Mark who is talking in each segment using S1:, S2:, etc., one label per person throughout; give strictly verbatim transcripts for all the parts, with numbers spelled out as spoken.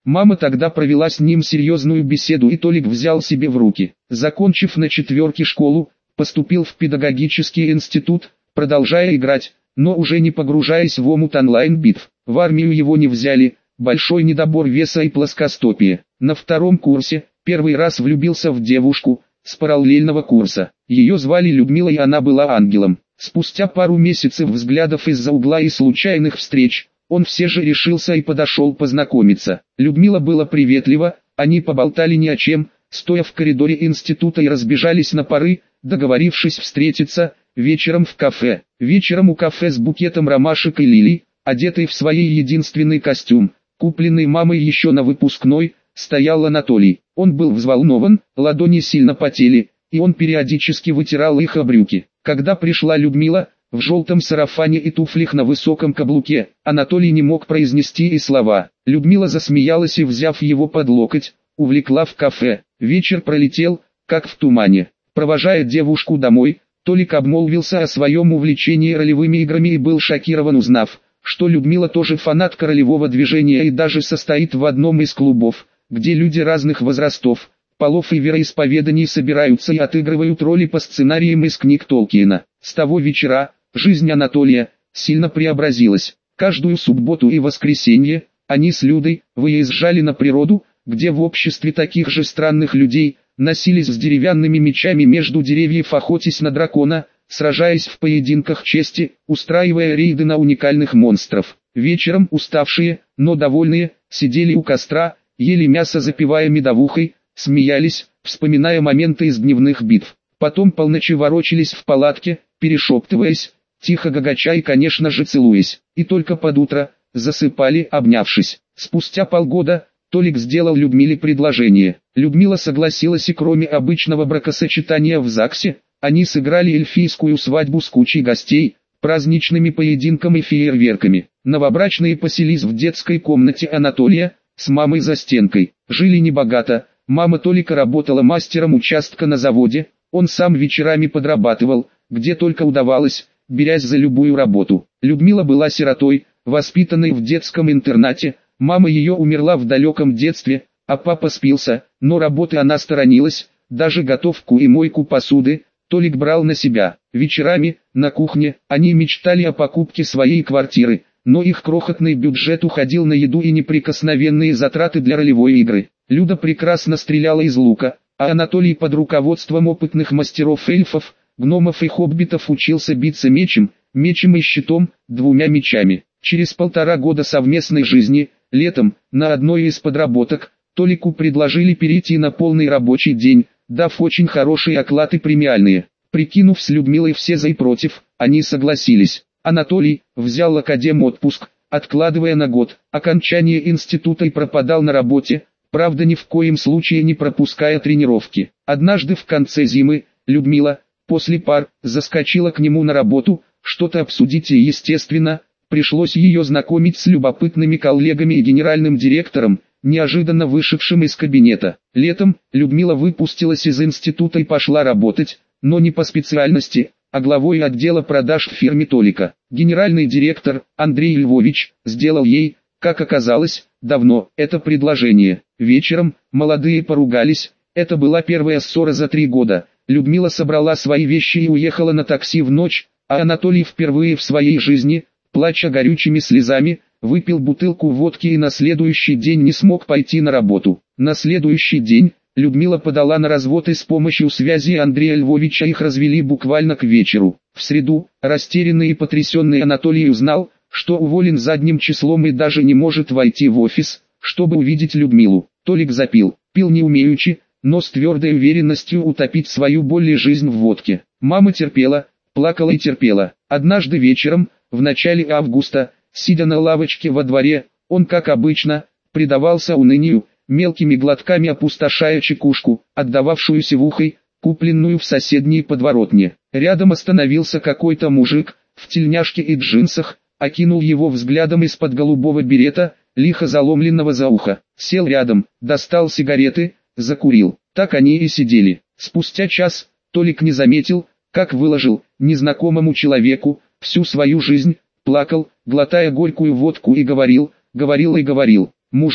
S1: Мама тогда провела с ним серьезную беседу, и Толик взял себе в руки. Закончив на четверке школу, поступил в педагогический институт, продолжая играть, но уже не погружаясь в омут онлайн-битв. В армию его не взяли, большой недобор веса и плоскостопие. На втором курсе, первый раз влюбился в девушку, с параллельного курса. Ее звали Людмила, и она была ангелом. Спустя пару месяцев взглядов из-за угла и случайных встреч, он все же решился и подошел познакомиться. Людмила была приветлива, они поболтали ни о чем, стоя в коридоре института, и разбежались на пары, договорившись встретиться вечером в кафе. Вечером у кафе с букетом ромашек и лилий, одетый в свой единственный костюм, купленный мамой еще на выпускной, стоял Анатолий. Он был взволнован, ладони сильно потели, и он периодически вытирал их о брюки. Когда пришла Людмила, в желтом сарафане и туфлях на высоком каблуке, Анатолий не мог произнести и слова. Людмила засмеялась и, взяв его под локоть, увлекла в кафе. Вечер пролетел, как в тумане. Провожая девушку домой, Толик обмолвился о своем увлечении ролевыми играми и был шокирован, узнав, что Людмила тоже фанатка ролевого движения и даже состоит в одном из клубов, где люди разных возрастов, полов и вероисповеданий собираются и отыгрывают роли по сценариям из книг Толкиена. С того вечера жизнь Анатолия сильно преобразилась. Каждую субботу и воскресенье они с Людой выезжали на природу, где в обществе таких же странных людей носились с деревянными мечами между деревьев, охотясь на дракона, сражаясь в поединках чести, устраивая рейды на уникальных монстров. Вечером уставшие, но довольные, сидели у костра, ели мясо, запивая медовухой, смеялись, вспоминая моменты из дневных битв. Потом полночи ворочались в палатке, перешептываясь, тихо гагача и, конечно же, целуясь. И только под утро засыпали, обнявшись. Спустя полгода Толик сделал Людмиле предложение. Людмила согласилась, и кроме обычного бракосочетания в ЗАГСе, они сыграли эльфийскую свадьбу с кучей гостей, праздничными поединками и фейерверками. Новобрачные поселились в детской комнате Анатолия, с мамой за стенкой. Жили небогато, мама Толика работала мастером участка на заводе, он сам вечерами подрабатывал, где только удавалось, берясь за любую работу. Людмила была сиротой, воспитанной в детском интернате, мама ее умерла в далеком детстве, а папа спился, но работы она сторонилась, даже готовку и мойку посуды Толик брал на себя. Вечерами, на кухне, они мечтали о покупке своей квартиры, но их крохотный бюджет уходил на еду и неприкосновенные затраты для ролевой игры. Люда прекрасно стреляла из лука, а Анатолий под руководством опытных мастеров эльфов, гномов и хоббитов учился биться мечем, мечем и щитом, двумя мечами. Через полтора года совместной жизни, летом, на одной из подработок, Толику предложили перейти на полный рабочий день, дав очень хорошие оклад и премиальные. Прикинув с Людмилой все за и против, они согласились. Анатолий взял академ-отпуск, откладывая на год окончание института, и пропадал на работе, правда ни в коем случае не пропуская тренировки. Однажды в конце зимы, Людмила, после пар, заскочила к нему на работу, что-то обсудить, и, естественно, пришлось ее знакомить с любопытными коллегами и генеральным директором, неожиданно вышедшим из кабинета. Летом Людмила выпустилась из института и пошла работать, но не по специальности, а главой отдела продаж в фирме Толика. Генеральный директор, Андрей Львович, сделал ей, как оказалось, давно это предложение. Вечером молодые поругались, это была первая ссора за три года. Людмила собрала свои вещи и уехала на такси в ночь, а Анатолий впервые в своей жизни, плача горючими слезами, выпил бутылку водки и на следующий день не смог пойти на работу. На следующий день Людмила подала на развод, и с помощью связи Андрея Львовича их развели буквально к вечеру. В среду, растерянный и потрясенный Анатолий узнал, что уволен задним числом и даже не может войти в офис, чтобы увидеть Людмилу. Толик запил, пил не умеючи, но с твердой уверенностью утопить свою боль и жизнь в водке. Мама терпела, плакала и терпела. Однажды вечером, в начале августа, сидя на лавочке во дворе, он, как обычно, предавался унынию, мелкими глотками опустошая чекушку, отдававшуюся в ухой, купленную в соседней подворотне. Рядом остановился какой-то мужик, в тельняшке и джинсах, окинул его взглядом из-под голубого берета, лихо заломленного за ухо. Сел рядом, достал сигареты, закурил. Так они и сидели. Спустя час, Толик не заметил, как выложил незнакомому человеку всю свою жизнь, плакал, глотая горькую водку, и говорил, говорил и говорил. Мужик,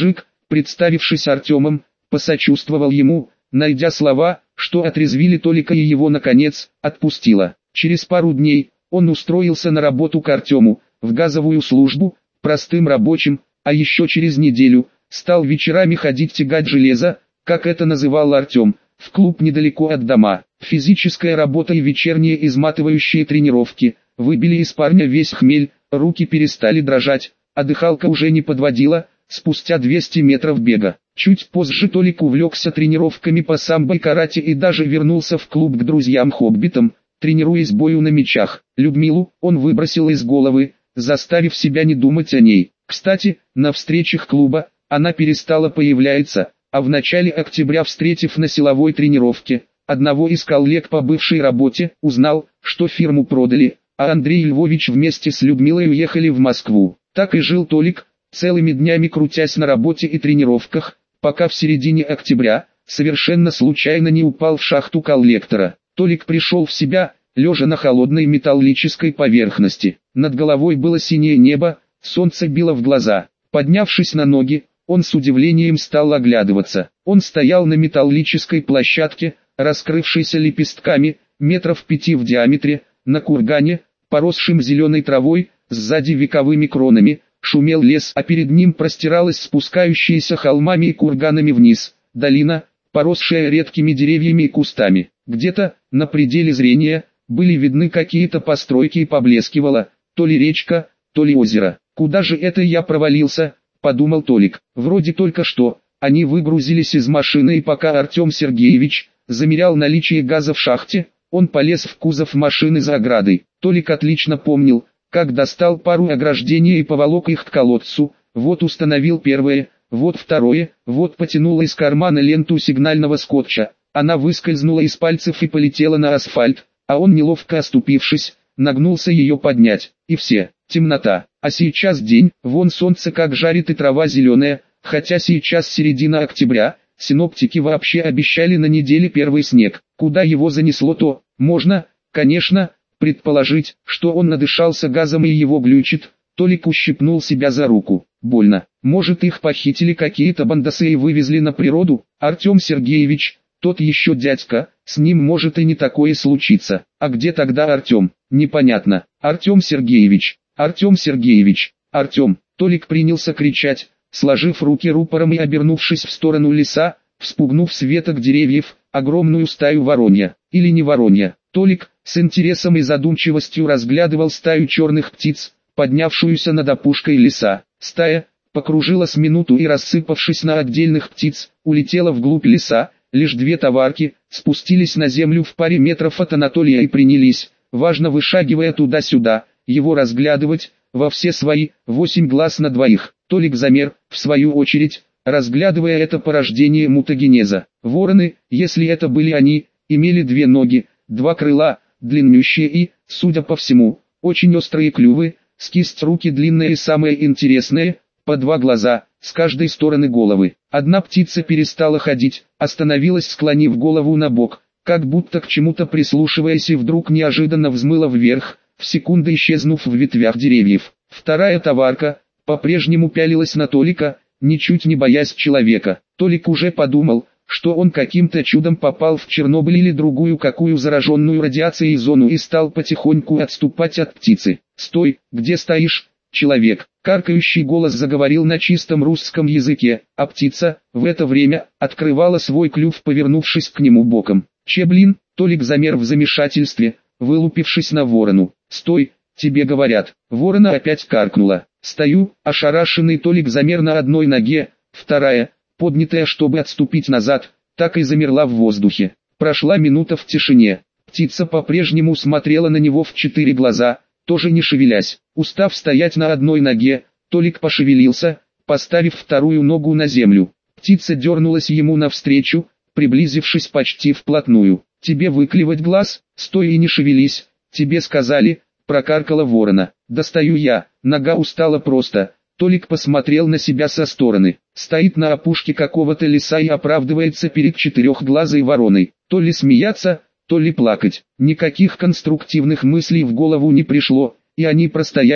S1: представившись Артемом, посочувствовал ему, найдя слова, что отрезвили Толика и его наконец отпустило. Через пару дней он устроился на работу к Артему, в газовую службу, простым рабочим, а еще через неделю стал вечерами ходить тягать железо, как это называл Артем, в клуб недалеко от дома. Физическая работа и вечерние изматывающие тренировки выбили из парня весь хмель, руки перестали дрожать, а дыхалка уже не подводила. Спустя двести метров бега, чуть позже Толик увлекся тренировками по самбо и карате и даже вернулся в клуб к друзьям-хоббитам, тренируясь бою на мечах. Людмилу он выбросил из головы, заставив себя не думать о ней. Кстати, на встречах клуба она перестала появляться, а в начале октября, встретив на силовой тренировке одного из коллег по бывшей работе, узнал, что фирму продали, а Андрей Львович вместе с Людмилой уехали в Москву. Так и жил Толик, целыми днями крутясь на работе и тренировках, пока в середине октября совершенно случайно не упал в шахту коллектора. Толик пришел в себя, лежа на холодной металлической поверхности. Над головой было синее небо, солнце било в глаза. Поднявшись на ноги, он с удивлением стал оглядываться. Он стоял на металлической площадке, раскрывшейся лепестками, метров пяти в диаметре, на кургане, поросшим зеленой травой, сзади вековыми кронами. Шумел лес, а перед ним простиралась спускающаяся холмами и курганами вниз долина, поросшая редкими деревьями и кустами. Где-то, на пределе зрения, были видны какие-то постройки и поблескивала, то ли речка, то ли озеро. «Куда же это я провалился?» – подумал Толик. Вроде только что. Они выгрузились из машины, и пока Артем Сергеевич замерял наличие газа в шахте, он полез в кузов машины за оградой. Толик отлично помнил, как достал пару ограждений и поволок их к колодцу, вот установил первое, вот второе, вот потянул из кармана ленту сигнального скотча, она выскользнула из пальцев и полетела на асфальт, а он, неловко оступившись, нагнулся ее поднять, и все, темнота, а сейчас день, вон солнце как жарит и трава зеленая, хотя сейчас середина октября, синоптики вообще обещали на неделе первый снег. Куда его занесло-то, можно, конечно, предположить, что он надышался газом и его глючит. Толик ущипнул себя за руку. Больно. Может, их похитили какие-то бандосы и вывезли на природу? Артем Сергеевич, тот еще дядька, с ним может и не такое случиться. А где тогда Артем? Непонятно. Артем Сергеевич, Артем Сергеевич, Артем. Толик принялся кричать, сложив руки рупором и обернувшись в сторону леса, вспугнув с веток деревьев огромную стаю воронья. Или не воронья. Толик с интересом и задумчивостью разглядывал стаю черных птиц, поднявшуюся над опушкой леса. Стая покружилась минуту и, рассыпавшись на отдельных птиц, улетела вглубь леса. Лишь две товарки спустились на землю в паре метров от Анатолия и принялись, важно вышагивая туда-сюда, его разглядывать, во все свои восемь глаз на двоих. Толик замер, в свою очередь, разглядывая это порождение мутагенеза. Вороны, если это были они, имели две ноги, два крыла, длиннющие и, судя по всему, очень острые клювы, с кисть руки длинные и самое интересное, по два глаза, с каждой стороны головы. Одна птица перестала ходить, остановилась, склонив голову на бок, как будто к чему-то прислушиваясь, и вдруг неожиданно взмыла вверх, в секунду исчезнув в ветвях деревьев. Вторая товарка по-прежнему пялилась на Толика, ничуть не боясь человека. Толик уже подумал, что он каким-то чудом попал в Чернобыль или другую какую зараженную радиацией зону и стал потихоньку отступать от птицы. «Стой, где стоишь, человек!» Каркающий голос заговорил на чистом русском языке, а птица, в это время, открывала свой клюв, повернувшись к нему боком. «Че, блин?» Толик замер в замешательстве, вылупившись на ворону. «Стой, тебе говорят!» Ворона опять каркнула. «Стою!» Ошарашенный Толик замер на одной ноге, вторая, поднятая, чтобы отступить назад, так и замерла в воздухе. Прошла минута в тишине. Птица по-прежнему смотрела на него в четыре глаза, тоже не шевелясь. Устав стоять на одной ноге, Толик пошевелился, поставив вторую ногу на землю. Птица дернулась ему навстречу, приблизившись почти вплотную. «Тебе выклевать глаз? Стой и не шевелись, тебе сказали», — прокаркала ворона. «Достаю я». Нога устала просто. Толик посмотрел на себя со стороны. Стоит на опушке какого-то леса и оправдывается перед четырехглазой вороной. То ли смеяться, то ли плакать. Никаких конструктивных мыслей в голову не пришло, и они простояли,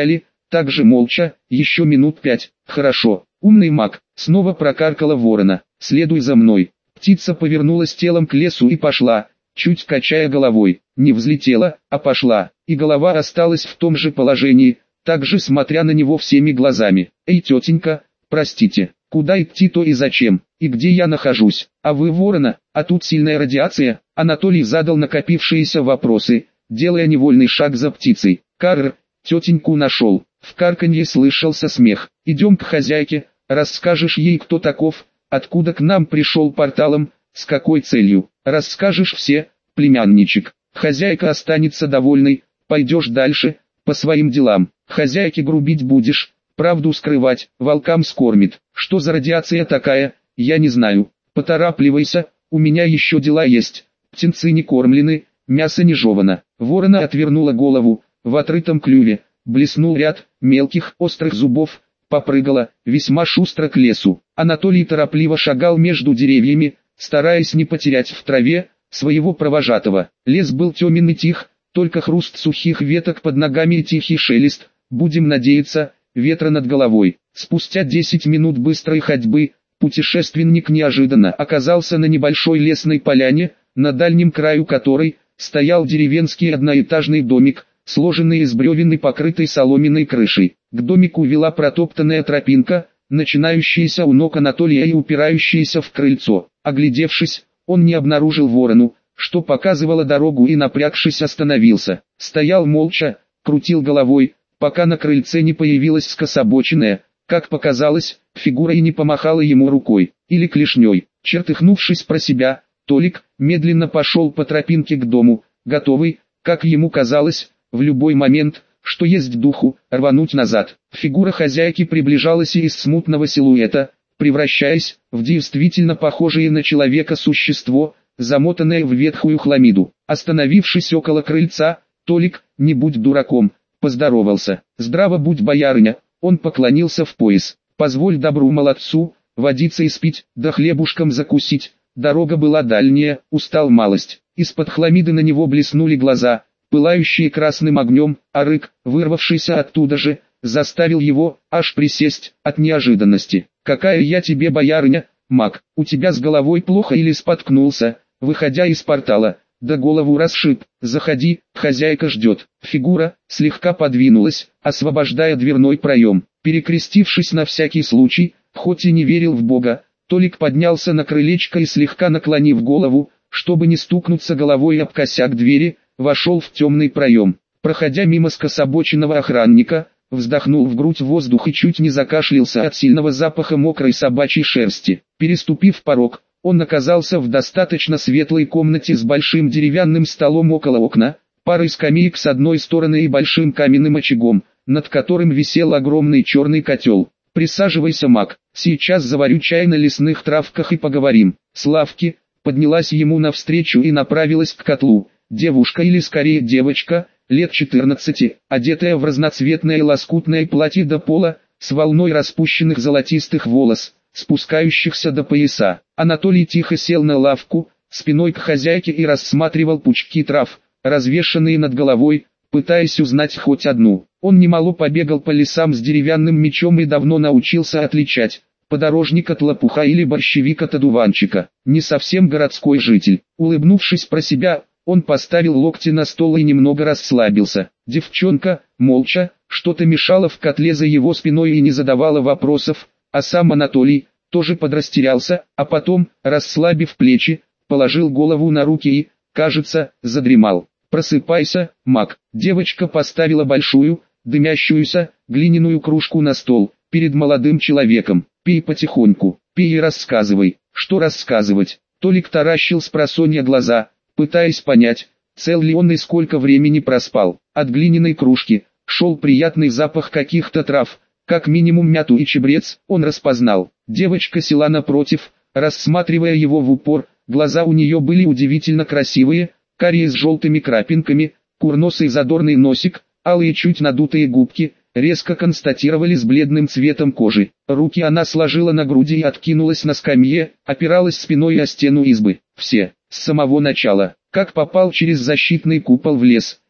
S1: Так же молча, еще минут пять. Хорошо, умный маг, снова прокаркала ворона. Следуй за мной. Птица повернулась телом к лесу и пошла, чуть качая головой. Не взлетела, а пошла, и голова осталась в том же положении, также смотря на него всеми глазами. Эй, тетенька, простите, куда идти-то и зачем, и где я нахожусь? А вы ворона, а тут сильная радиация? Анатолий задал накопившиеся вопросы, делая невольный шаг за птицей. Карр, тетеньку нашел. В карканье слышался смех. Идем к хозяйке, расскажешь ей, кто таков, откуда к нам пришел порталом, с какой целью. Расскажешь все, племянничек. Хозяйка останется довольной, пойдешь дальше, по своим делам. Хозяйке грубить будешь, правду скрывать, волкам скормит. Что за радиация такая, я не знаю. Поторапливайся, у меня еще дела есть. Птенцы не кормлены, мясо не жевано. Ворона отвернула голову, в отрытом клюве блеснул ряд мелких острых зубов, попрыгала весьма шустро к лесу. Анатолий торопливо шагал между деревьями, стараясь не потерять в траве своего провожатого. Лес был темен и тих, только хруст сухих веток под ногами и тихий шелест, будем надеяться, ветра над головой. Спустя десять минут быстрой ходьбы, путешественник неожиданно оказался на небольшой лесной поляне, на дальнем краю которой стоял деревенский одноэтажный домик, сложенный из бревен и покрытый соломенной крышей. К домику вела протоптанная тропинка, начинающаяся у ног Анатолия и упирающаяся в крыльцо. Оглядевшись, он не обнаружил ворону, что показывало дорогу, и, напрягшись, остановился. Стоял молча, крутил головой, пока на крыльце не появилась скособоченная, как показалось, фигура и не помахала ему рукой, или клешней. Чертыхнувшись про себя, Толик медленно пошел по тропинке к дому, готовый, как ему казалось, в любой момент, что есть духу, рвануть назад. Фигура хозяйки приближалась и из смутного силуэта, превращаясь в действительно похожее на человека существо, замотанное в ветхую хламиду. Остановившись около крыльца, Толик, не будь дураком, поздоровался. «Здраво будь, боярыня», он поклонился в пояс. «Позволь добру молодцу, водиться и спить, да хлебушком закусить». Дорога была дальняя, устал малость. Из-под хламиды на него блеснули глаза, пылающие красным огнем, а рык, вырвавшийся оттуда же, заставил его аж присесть от неожиданности. «Какая я тебе боярыня, маг, у тебя с головой плохо или споткнулся, выходя из портала, да голову расшиб, заходи, хозяйка ждет». Фигура слегка подвинулась, освобождая дверной проем. Перекрестившись на всякий случай, хоть и не верил в Бога, Толик поднялся на крылечко и, слегка наклонив голову, чтобы не стукнуться головой об косяк двери, вошел в темный проем. Проходя мимо скособоченного охранника, вздохнул в грудь воздух и чуть не закашлялся от сильного запаха мокрой собачьей шерсти. Переступив порог, он оказался в достаточно светлой комнате с большим деревянным столом около окна, парой скамеек с одной стороны и большим каменным очагом, над которым висел огромный черный котел. «Присаживайся, маг, сейчас заварю чай на лесных травках и поговорим». С лавки поднялась ему навстречу и направилась к котлу. Девушка, или скорее девочка, лет четырнадцати, одетая в разноцветное лоскутное платье до пола, с волной распущенных золотистых волос, спускающихся до пояса. Анатолий тихо сел на лавку, спиной к хозяйке, и рассматривал пучки трав, развешанные над головой, пытаясь узнать хоть одну. Он немало побегал по лесам с деревянным мечом и давно научился отличать подорожник от лопуха или борщевик от одуванчика. Не совсем городской житель. Улыбнувшись про себя, он поставил локти на стол и немного расслабился. Девчонка, молча, что-то мешало в котле за его спиной и не задавала вопросов, а сам Анатолий тоже подрастерялся, а потом, расслабив плечи, положил голову на руки и, кажется, задремал. «Просыпайся, маг». Девочка поставила большую, дымящуюся, глиняную кружку на стол, перед молодым человеком. «Пей потихоньку, пей и рассказывай». «Что рассказывать?» Толик таращил спросонья глаза, пытаясь понять, цел ли он и сколько времени проспал. От глиняной кружки шел приятный запах каких-то трав, как минимум мяту и чабрец, он распознал. Девочка села напротив, рассматривая его в упор, глаза у нее были удивительно красивые, карие с желтыми крапинками, курносый задорный носик, алые чуть надутые губки, резко констатировали с бледным цветом кожи. Руки она сложила на груди и откинулась на скамье, опиралась спиной о стену избы. Все, с самого начала, как попал через защитный купол в лес,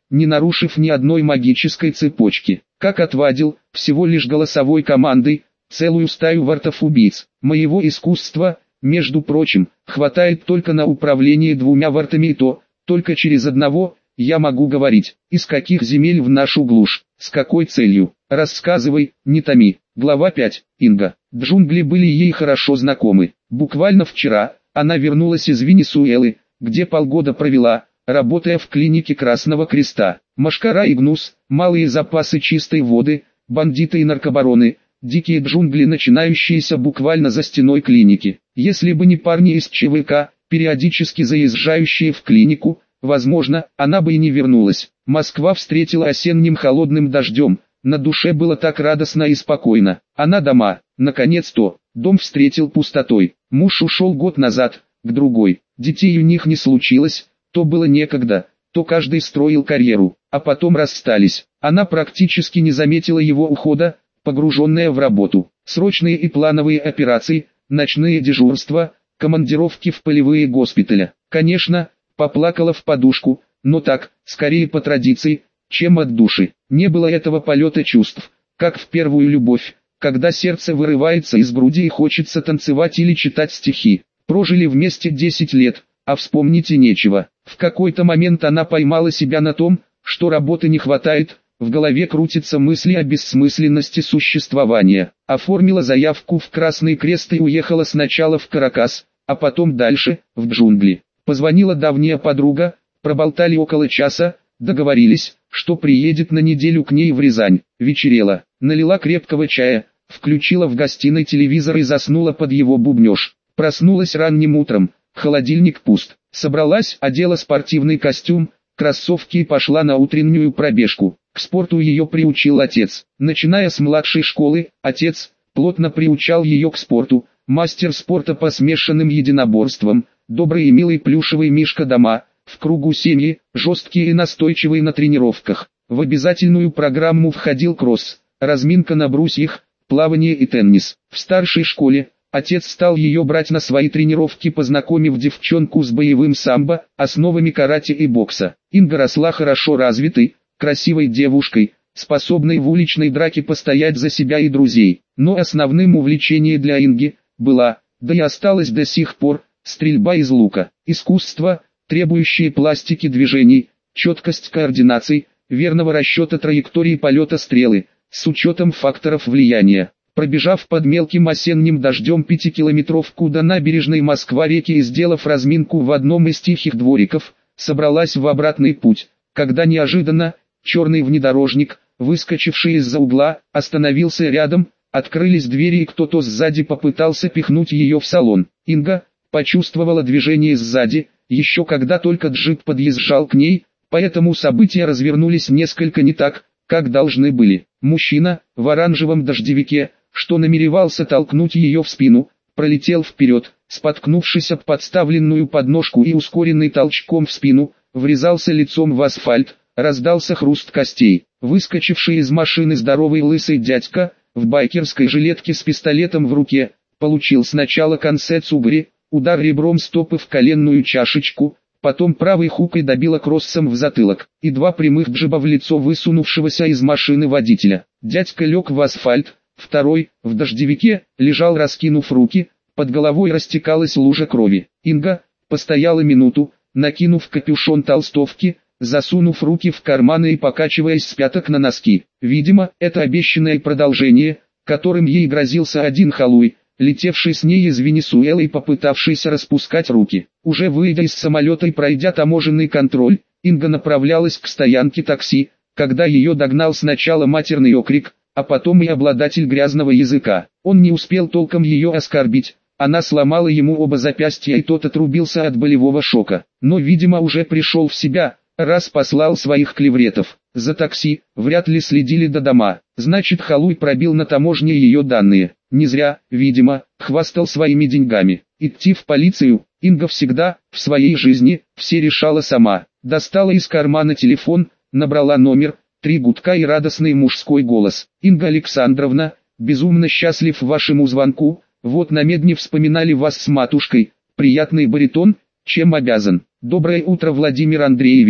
S1: не нарушив ни одной магической цепочки. Как отвадил, всего лишь голосовой командой, целую стаю вартов-убийц. Моего искусства, между прочим, хватает только на управление двумя вартами, и то, только через одного, я могу говорить. Из каких земель в нашу глушь, с какой целью? Рассказывай, не томи. Глава пять. Инга. Джунгли были ей хорошо знакомы. Буквально вчера, она вернулась из Венесуэлы, где полгода провела, работая в клинике Красного Креста. Машкара и гнус, малые запасы чистой воды, бандиты и наркобароны, дикие джунгли, начинающиеся буквально за стеной клиники. Если бы не парни из ЧВК, периодически заезжающие в клинику, возможно, она бы и не вернулась. Москва встретила осенним холодным дождем, на душе было так радостно и спокойно. Она дома, наконец-то, дом встретил пустотой. Муж ушел год назад, к другой, детей у них не случилось, то было некогда, то каждый строил карьеру, а потом расстались. Она практически не заметила его ухода, погруженная в работу. Срочные и плановые операции, ночные дежурства, командировки в полевые госпиталя. Конечно, поплакала в подушку, но так, скорее по традиции, чем от души. Не было этого полета чувств, как в первую любовь, когда сердце вырывается из груди и хочется танцевать или читать стихи. Прожили вместе десять лет, а вспомнить и нечего. В какой-то момент она поймала себя на том, что работы не хватает, в голове крутятся мысли о бессмысленности существования. Оформила заявку в Красный Крест и уехала сначала в Каракас, а потом дальше, в джунгли. Позвонила давняя подруга, проболтали около часа, договорились, что приедет на неделю к ней в Рязань. Вечерело, налила крепкого чая, включила в гостиной телевизор и заснула под его бубнеж. Проснулась ранним утром, холодильник пуст. Собралась, одела спортивный костюм, кроссовки и пошла на утреннюю пробежку. К спорту ее приучил отец. Начиная с младшей школы, отец плотно приучал ее к спорту, мастер спорта по смешанным единоборствам, добрый и милый плюшевый мишка дома, в кругу семьи, жесткий и настойчивый на тренировках. В обязательную программу входил кросс, разминка на брусьях, плавание и теннис. В старшей школе отец стал ее брать на свои тренировки, познакомив девчонку с боевым самбо, основами карате и бокса. Инга росла хорошо развитой, красивой девушкой, способной в уличной драке постоять за себя и друзей. Но основным увлечением для Инги была, да и осталась до сих пор, стрельба из лука. Искусство, требующее пластики движений, четкость координаций, верного расчета траектории полета стрелы, с учетом факторов влияния. Пробежав под мелким осенним дождем пятикилометровку до набережной Москва-реки и сделав разминку в одном из тихих двориков, собралась в обратный путь, когда неожиданно, черный внедорожник, выскочивший из-за угла, остановился рядом, открылись двери и кто-то сзади попытался пихнуть ее в салон. Инга почувствовала движение сзади, еще когда только джип подъезжал к ней, поэтому события развернулись несколько не так, как должны были. Мужчина, в оранжевом дождевике, что намеревался толкнуть ее в спину, пролетел вперед, споткнувшись об подставленную подножку и ускоренный толчком в спину, врезался лицом в асфальт, раздался хруст костей. Выскочивший из машины здоровый лысый дядька, в байкерской жилетке с пистолетом в руке, получил сначала конец угри, удар ребром стопы в коленную чашечку, потом правой хукой добила кроссом в затылок, и два прямых джиба в лицо высунувшегося из машины водителя. Дядька лег в асфальт, второй, в дождевике, лежал раскинув руки, под головой растекалась лужа крови. Инга постояла минуту, накинув капюшон толстовки, засунув руки в карманы и покачиваясь с пяток на носки. Видимо, это обещанное продолжение, которым ей грозился один халуй, летевший с ней из Венесуэлы и попытавшийся распускать руки. Уже выйдя из самолета и пройдя таможенный контроль, Инга направлялась к стоянке такси, когда ее догнал сначала матерный окрик, а потом и обладатель грязного языка. Он не успел толком ее оскорбить, она сломала ему оба запястья и тот отрубился от болевого шока. Но, видимо, уже пришел в себя, раз послал своих клевретов. За такси, вряд ли следили до дома, значит халуй пробил на таможне ее данные. Не зря, видимо, хвастал своими деньгами. Идти в полицию, Инга всегда, в своей жизни, все решала сама. Достала из кармана телефон, набрала номер, три гудка и радостный мужской голос. «Инга Александровна, безумно счастлив вашему звонку, вот на медне вспоминали вас с матушкой, приятный баритон, чем обязан». «Доброе утро, Владимир Андреевич»,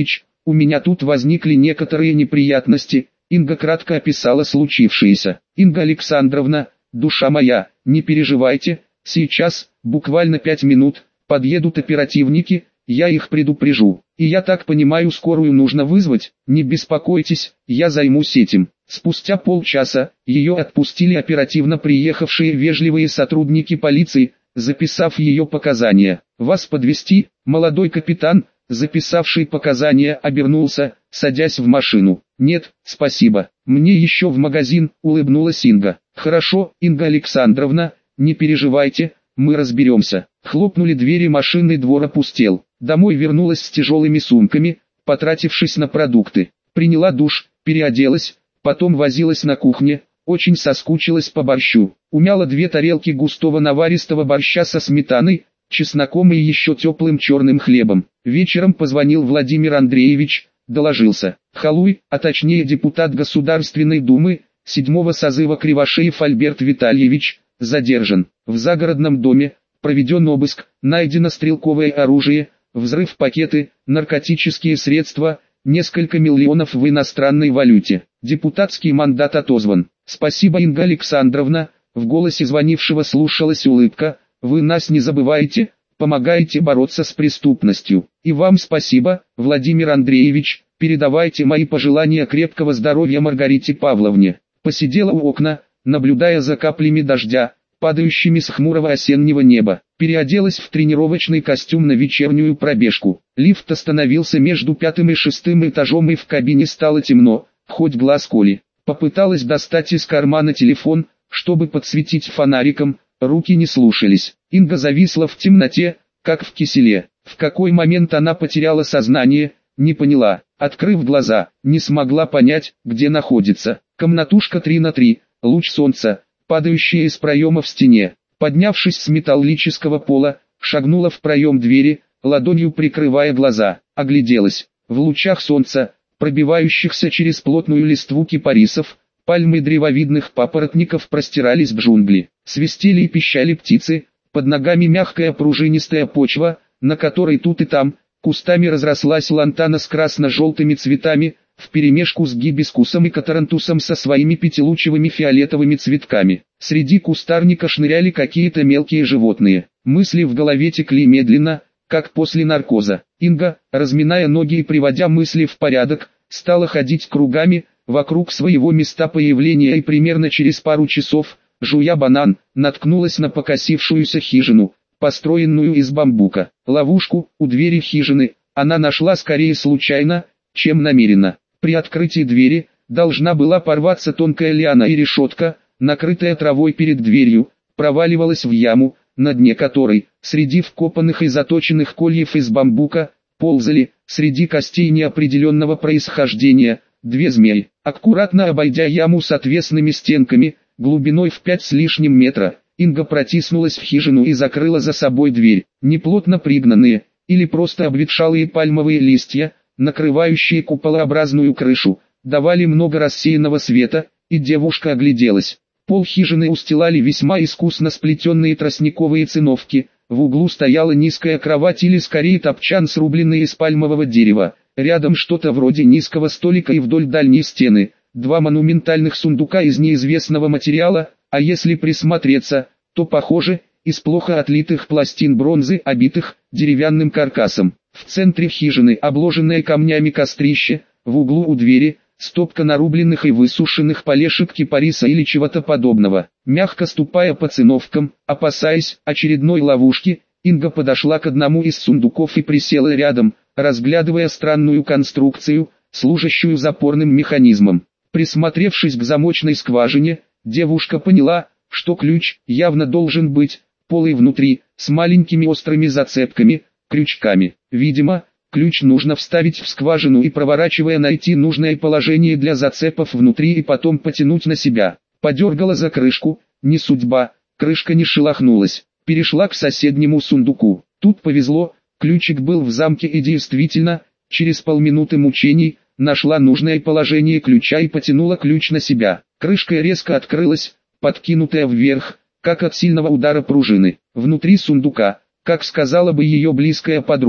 S1: у меня тут возникли некоторые неприятности». Инга кратко описала случившееся. «Инга Александровна, душа моя, не переживайте, сейчас, буквально пять минут, подъедут оперативники, я их предупрежу. И я так понимаю, скорую нужно вызвать, не беспокойтесь, я займусь этим». Спустя полчаса, ее отпустили оперативно приехавшие вежливые сотрудники полиции, записав ее показания. «Вас подвезти, молодой капитан?» Записавший показания обернулся, садясь в машину. «Нет, спасибо, мне еще в магазин», — улыбнулась Инга. «Хорошо, Инга Александровна, не переживайте, мы разберемся». Хлопнули двери машины, двор опустел. Домой вернулась с тяжелыми сумками, потратившись на продукты. Приняла душ, переоделась, потом возилась на кухне, очень соскучилась по борщу. Умяла две тарелки густого наваристого борща со сметаной, чесноком и еще теплым черным хлебом. Вечером позвонил Владимир Андреевич, доложился. Халуй, а точнее депутат Государственной Думы, седьмого созыва Кривошеев Альберт Витальевич, задержан. В загородном доме проведен обыск, найдено стрелковое оружие, взрыв-пакеты, наркотические средства, несколько миллионов в иностранной валюте. Депутатский мандат отозван. «Спасибо, Инга Александровна», в голосе звонившего слушалась улыбка. «Вы нас не забываете, помогаете бороться с преступностью. И вам спасибо, Владимир Андреевич, передавайте мои пожелания крепкого здоровья Маргарите Павловне». Посидела у окна, наблюдая за каплями дождя, падающими с хмурого осеннего неба. Переоделась в тренировочный костюм на вечернюю пробежку. Лифт остановился между пятым и шестым этажом, и в кабине стало темно, хоть глаз коли. Попыталась достать из кармана телефон, чтобы подсветить фонариком, руки не слушались. Инга зависла в темноте, как в киселе. В какой момент она потеряла сознание, не поняла. Открыв глаза, не смогла понять, где находится. Комнатушка три на три, луч солнца, падающий из проема в стене. Поднявшись с металлического пола, шагнула в проем двери, ладонью прикрывая глаза. Огляделась. В лучах солнца, пробивающихся через плотную листву кипарисов, пальмы древовидных папоротников, простирались джунгли. Свистели и пищали птицы, под ногами мягкая пружинистая почва, на которой тут и там, кустами разрослась лантана с красно-желтыми цветами, вперемешку с гибискусом и катарантусом со своими пятилучевыми фиолетовыми цветками. Среди кустарника шныряли какие-то мелкие животные. Мысли в голове текли медленно, как после наркоза. Инга, разминая ноги и приводя мысли в порядок, стала ходить кругами, вокруг своего места появления, и примерно через пару часов, жуя банан, наткнулась на покосившуюся хижину, построенную из бамбука. Ловушку у двери хижины она нашла скорее случайно, чем намеренно. При открытии двери должна была порваться тонкая лиана, и решетка, накрытая травой перед дверью, проваливалась в яму, на дне которой, среди вкопанных и заточенных кольев из бамбука, ползали, среди костей неопределенного происхождения, две змеи. Аккуратно обойдя яму с отвесными стенками, глубиной в пять с лишним метра, Инга протиснулась в хижину и закрыла за собой дверь. Неплотно пригнанные, или просто обветшалые пальмовые листья, накрывающие куполообразную крышу, давали много рассеянного света, и девушка огляделась. Пол хижины устилали весьма искусно сплетенные тростниковые циновки, в углу стояла низкая кровать, или скорее топчан, срубленный из пальмового дерева, рядом что-то вроде низкого столика, и вдоль дальней стены два монументальных сундука из неизвестного материала, а если присмотреться, то похоже, из плохо отлитых пластин бронзы, обитых деревянным каркасом. В центре хижины обложенное камнями кострище, в углу у двери стопка нарубленных и высушенных полешек кипариса или чего-то подобного. Мягко ступая по циновкам, опасаясь очередной ловушки, Инга подошла к одному из сундуков и присела рядом, разглядывая странную конструкцию, служащую запорным механизмом. Присмотревшись к замочной скважине, девушка поняла, что ключ явно должен быть полый внутри, с маленькими острыми зацепками, крючками. Видимо, ключ нужно вставить в скважину и, проворачивая, найти нужное положение для зацепов внутри и потом потянуть на себя. Подергала за крышку, не судьба, крышка не шелохнулась. Перешла к соседнему сундуку. Тут повезло, ключик был в замке, и действительно, через полминуты мучений, нашла нужное положение ключа и потянула ключ на себя. Крышка резко открылась, подкинутая вверх, как от сильного удара пружины. Внутри сундука, как сказала бы ее близкая подруга,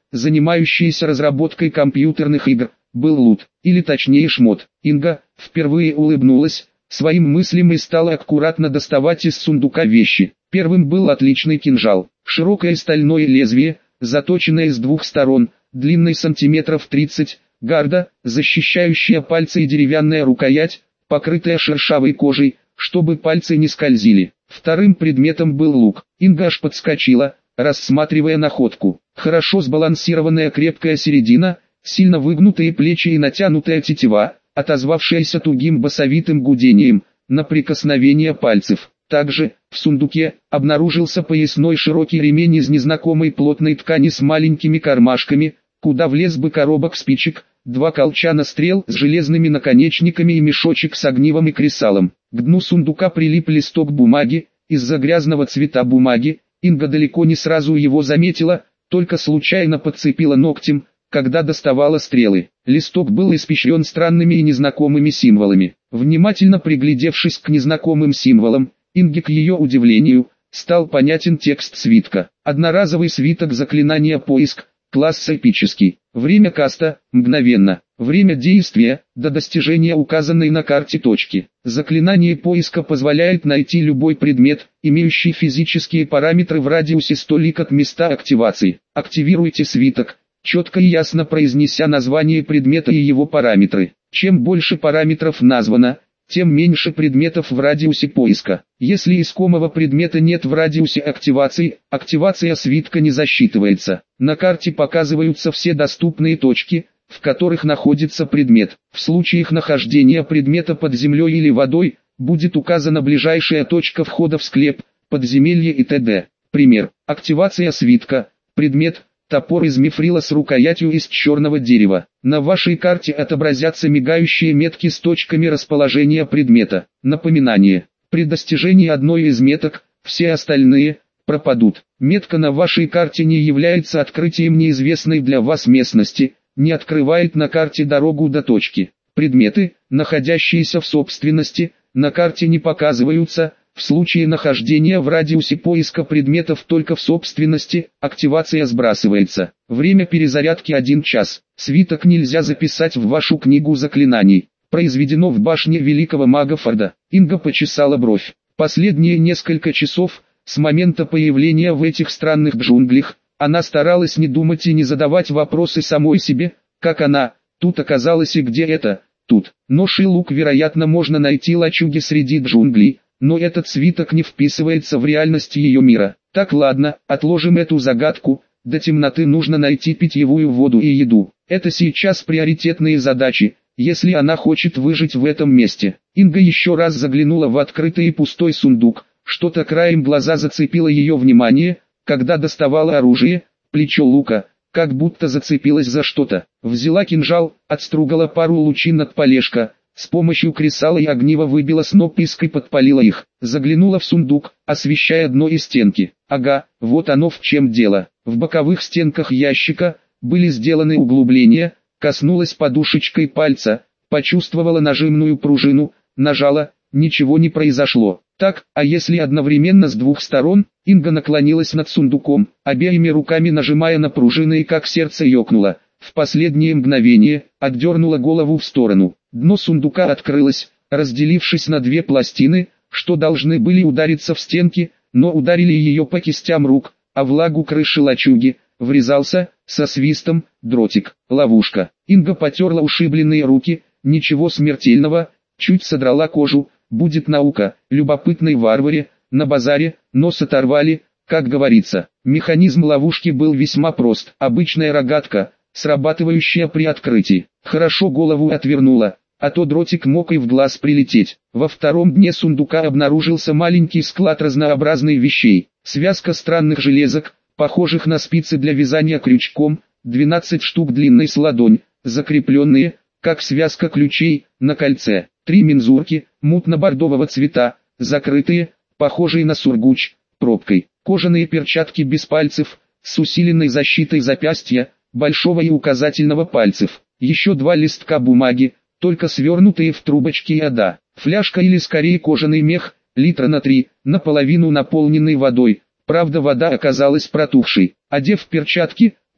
S1: занимающиеся разработкой компьютерных игр, был лут, или точнее шмот. Инга впервые улыбнулась своим мыслям и стала аккуратно доставать из сундука вещи. Первым был отличный кинжал, широкое стальное лезвие, заточенное с двух сторон, длиной сантиметров тридцать, гарда, защищающая пальцы и деревянная рукоять, покрытая шершавой кожей, чтобы пальцы не скользили. Вторым предметом был лук. Инга аж подскочила, рассматривая находку. Хорошо сбалансированная крепкая середина, сильно выгнутые плечи и натянутая тетива, отозвавшаяся тугим басовитым гудением, на прикосновение пальцев. Также, в сундуке, обнаружился поясной широкий ремень из незнакомой плотной ткани с маленькими кармашками, куда влез бы коробок спичек, два колчана стрел с железными наконечниками и мешочек с огнивом и кресалом. К дну сундука прилип листок бумаги, из-за грязного цвета бумаги, Инга далеко не сразу его заметила, только случайно подцепила ногтем, когда доставала стрелы. Листок был испещрен странными и незнакомыми символами. Внимательно приглядевшись к незнакомым символам, Инге к ее удивлению, стал понятен текст свитка. Одноразовый свиток заклинания поиск, класс эпический. Время каста – мгновенно. Время действия – до достижения указанной на карте точки. Заклинание поиска позволяет найти любой предмет, имеющий физические параметры в радиусе сто лик от места активации. Активируйте свиток, четко и ясно произнеся название предмета и его параметры. Чем больше параметров названо, тем меньше предметов в радиусе поиска. Если искомого предмета нет в радиусе активации, активация свитка не засчитывается. На карте показываются все доступные точки, в которых находится предмет. В случаях нахождения предмета под землей или водой, будет указана ближайшая точка входа в склеп, подземелье и т.д. Пример. Активация свитка. Предмет. Топор из мифрила с рукоятью из черного дерева. На вашей карте отобразятся мигающие метки с точками расположения предмета. Напоминание. При достижении одной из меток, все остальные пропадут. Метка на вашей карте не является открытием неизвестной для вас местности, не открывает на карте дорогу до точки. Предметы, находящиеся в собственности, на карте не показываются. В случае нахождения в радиусе поиска предметов только в собственности, активация сбрасывается. Время перезарядки один час. Свиток нельзя записать в вашу книгу заклинаний. Произведено в башне великого мага Форда. Инга почесала бровь. Последние несколько часов, с момента появления в этих странных джунглях, она старалась не думать и не задавать вопросы самой себе, как она, тут оказалась и где это, тут. Нож и лук вероятно можно найти в лачуге среди джунглей. Но этот свиток не вписывается в реальность ее мира. Так ладно, отложим эту загадку, до темноты нужно найти питьевую воду и еду. Это сейчас приоритетные задачи, если она хочет выжить в этом месте. Инга еще раз заглянула в открытый и пустой сундук, что-то краем глаза зацепило ее внимание, когда доставала оружие, плечо лука, как будто зацепилась за что-то. Взяла кинжал, отстругала пару лучин от полежка. С помощью кресала и огнива выбила сноп иск и подпалила их. Заглянула в сундук, освещая дно и стенки. Ага, вот оно в чем дело. В боковых стенках ящика были сделаны углубления, коснулась подушечкой пальца, почувствовала нажимную пружину, нажала, ничего не произошло. Так, а если одновременно с двух сторон? Инга наклонилась над сундуком, обеими руками нажимая на пружины и как сердце ёкнуло. В последнее мгновение, отдернула голову в сторону. Дно сундука открылось, разделившись на две пластины, что должны были удариться в стенки, но ударили ее по кистям рук, а влагу крыши лачуги, врезался, со свистом, дротик, ловушка. Инга потерла ушибленные руки, ничего смертельного, чуть содрала кожу, будет наука, любопытной варваре, на базаре, нос оторвали, как говорится. Механизм ловушки был весьма прост, обычная рогатка, срабатывающая при открытии. Хорошо голову отвернула, а то дротик мог и в глаз прилететь. Во втором дне сундука обнаружился маленький склад разнообразных вещей. Связка странных железок, похожих на спицы для вязания крючком, двенадцать штук длиной с ладонь, закрепленные, как связка ключей, на кольце. Три мензурки, мутно-бордового цвета, закрытые, похожие на сургуч, пробкой. Кожаные перчатки без пальцев, с усиленной защитой запястья, большого и указательного пальцев. Еще два листка бумаги, только свернутые в трубочки и ода. Фляжка или скорее кожаный мех, литра на три, наполовину наполненный водой. Правда, вода оказалась протухшей. Одев перчатки,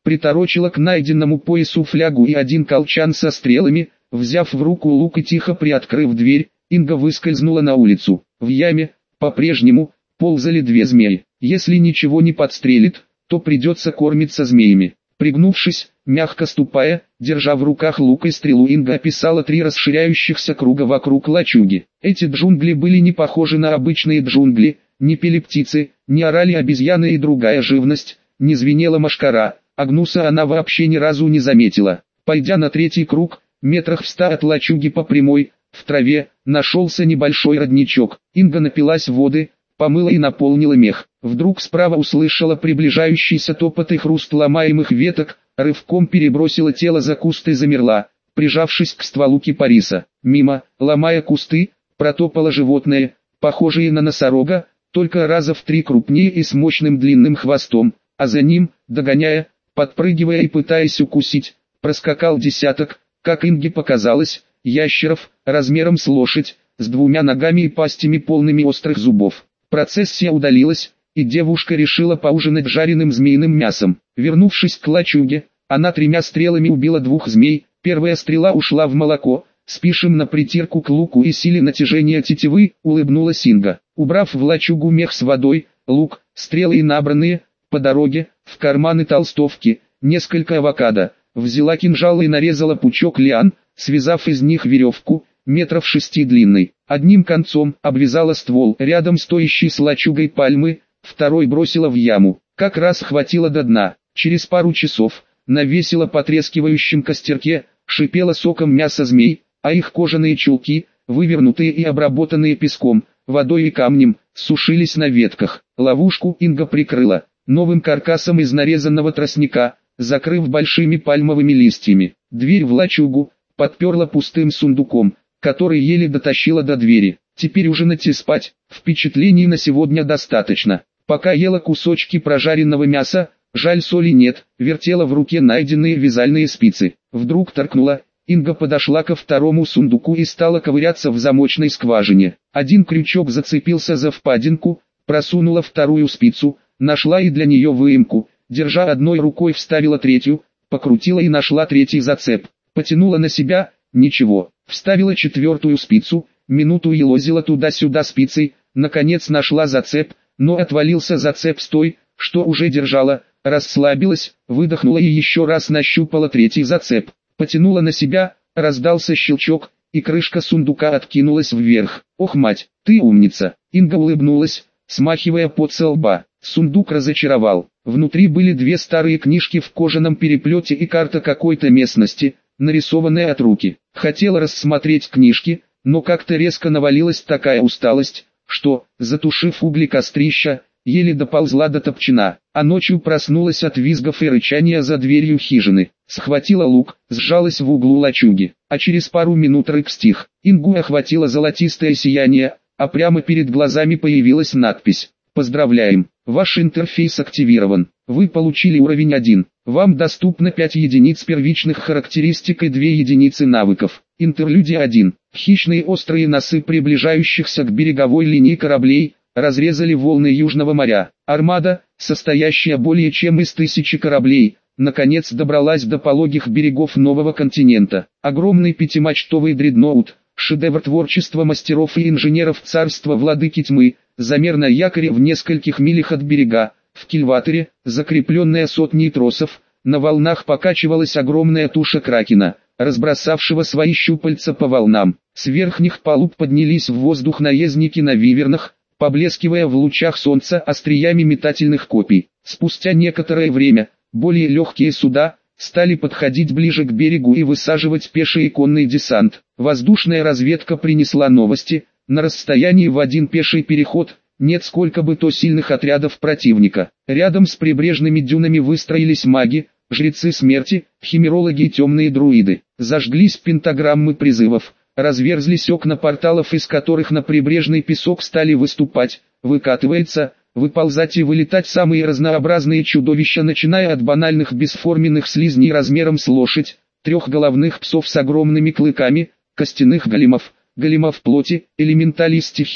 S1: приторочила к найденному поясу флягу и один колчан со стрелами. Взяв в руку лук и тихо приоткрыв дверь, Инга выскользнула на улицу. В яме, по-прежнему, ползали две змеи. Если ничего не подстрелит, то придется кормиться змеями. Пригнувшись, мягко ступая, держа в руках лук и стрелу, Инга описала три расширяющихся круга вокруг лачуги. Эти джунгли были не похожи на обычные джунгли, не пели птицы, не орали обезьяны и другая живность, не звенела мошкара, а гнуса она вообще ни разу не заметила. Пойдя на третий круг, метрах в ста от лачуги по прямой, в траве, нашелся небольшой родничок. Инга напилась воды, помыла и наполнила мех. Вдруг справа услышала приближающийся топот и хруст ломаемых веток, рывком перебросила тело за куст и замерла, прижавшись к стволу кипариса. Мимо, ломая кусты, протопало животное, похожее на носорога, только раза в три крупнее и с мощным длинным хвостом, а за ним, догоняя, подпрыгивая и пытаясь укусить, проскакал десяток, как Инге показалось, ящеров, размером с лошадь, с двумя ногами и пастями полными острых зубов. Процессия удалилась, и девушка решила поужинать жареным змеиным мясом. Вернувшись к лачуге, она тремя стрелами убила двух змей. Первая стрела ушла в молоко. Спишем на притирку к луку и силе натяжения тетивы, улыбнулась Инга. Убрав в лачугу мех с водой, лук, стрелы и набранные, по дороге, в карманы толстовки, несколько авокадо, взяла кинжал и нарезала пучок лиан, связав из них веревку, метров шести длинной. Одним концом обвязала ствол рядом стоящей с лачугой пальмы, второй бросила в яму. Как раз хватило до дна. Через пару часов, на весело потрескивающем костерке, шипело соком мясо змей, а их кожаные чулки, вывернутые и обработанные песком, водой и камнем, сушились на ветках. Ловушку Инга прикрыла новым каркасом из нарезанного тростника, закрыв большими пальмовыми листьями. Дверь в лачугу подперла пустым сундуком, который еле дотащила до двери. Теперь ужинать и спать, впечатлений на сегодня достаточно. Пока ела кусочки прожаренного мяса, жаль соли нет, вертела в руке найденные вязальные спицы. Вдруг торкнула, Инга подошла ко второму сундуку и стала ковыряться в замочной скважине. Один крючок зацепился за впадинку, просунула вторую спицу, нашла и для нее выемку, держа одной рукой вставила третью, покрутила и нашла третий зацеп, потянула на себя, ничего, вставила четвертую спицу, минуту елозила туда-сюда спицей, наконец нашла зацеп, но отвалился зацеп с той, что уже держала, расслабилась, выдохнула и еще раз нащупала третий зацеп, потянула на себя, раздался щелчок, и крышка сундука откинулась вверх. «Ох, мать, ты умница!» Инга улыбнулась, смахивая пот со лба. Сундук разочаровал. Внутри были две старые книжки в кожаном переплете и карта какой-то местности, нарисованная от руки. Хотела рассмотреть книжки, но как-то резко навалилась такая усталость, что, затушив угли кострища, еле доползла до топчина, а ночью проснулась от визгов и рычания за дверью хижины. Схватила лук, сжалась в углу лачуги, а через пару минут рык стих. Ингу охватило золотистое сияние, а прямо перед глазами появилась надпись: «Поздравляем, ваш интерфейс активирован, вы получили уровень один, вам доступно пять единиц первичных характеристик и две единицы навыков». Интерлюдия один. Хищные острые носы приближающихся к береговой линии кораблей разрезали волны Южного моря. Армада, состоящая более чем из тысячи кораблей, наконец добралась до пологих берегов нового континента. Огромный пятимачтовый дредноут, шедевр творчества мастеров и инженеров царства владыки тьмы, замер на якоре в нескольких милях от берега. В кильваторе, закрепленная сотней тросов, на волнах покачивалась огромная туша кракена, разбросавшего свои щупальца по волнам. С верхних палуб поднялись в воздух наездники на вивернах, поблескивая в лучах солнца остриями метательных копий. Спустя некоторое время, более легкие суда стали подходить ближе к берегу и высаживать пеший и конный десант. Воздушная разведка принесла новости: на расстоянии в один пеший переход нет сколько бы то сильных отрядов противника. Рядом с прибрежными дюнами выстроились маги, жрецы смерти, химерологи и темные друиды. Зажглись пентаграммы призывов, разверзлись окна порталов, из которых на прибрежный песок стали выступать, выкатывается, выползать и вылетать самые разнообразные чудовища, начиная от банальных бесформенных слизней размером с лошадь, трехголовных псов с огромными клыками, костяных големов, големов плоти, элементалей стихии,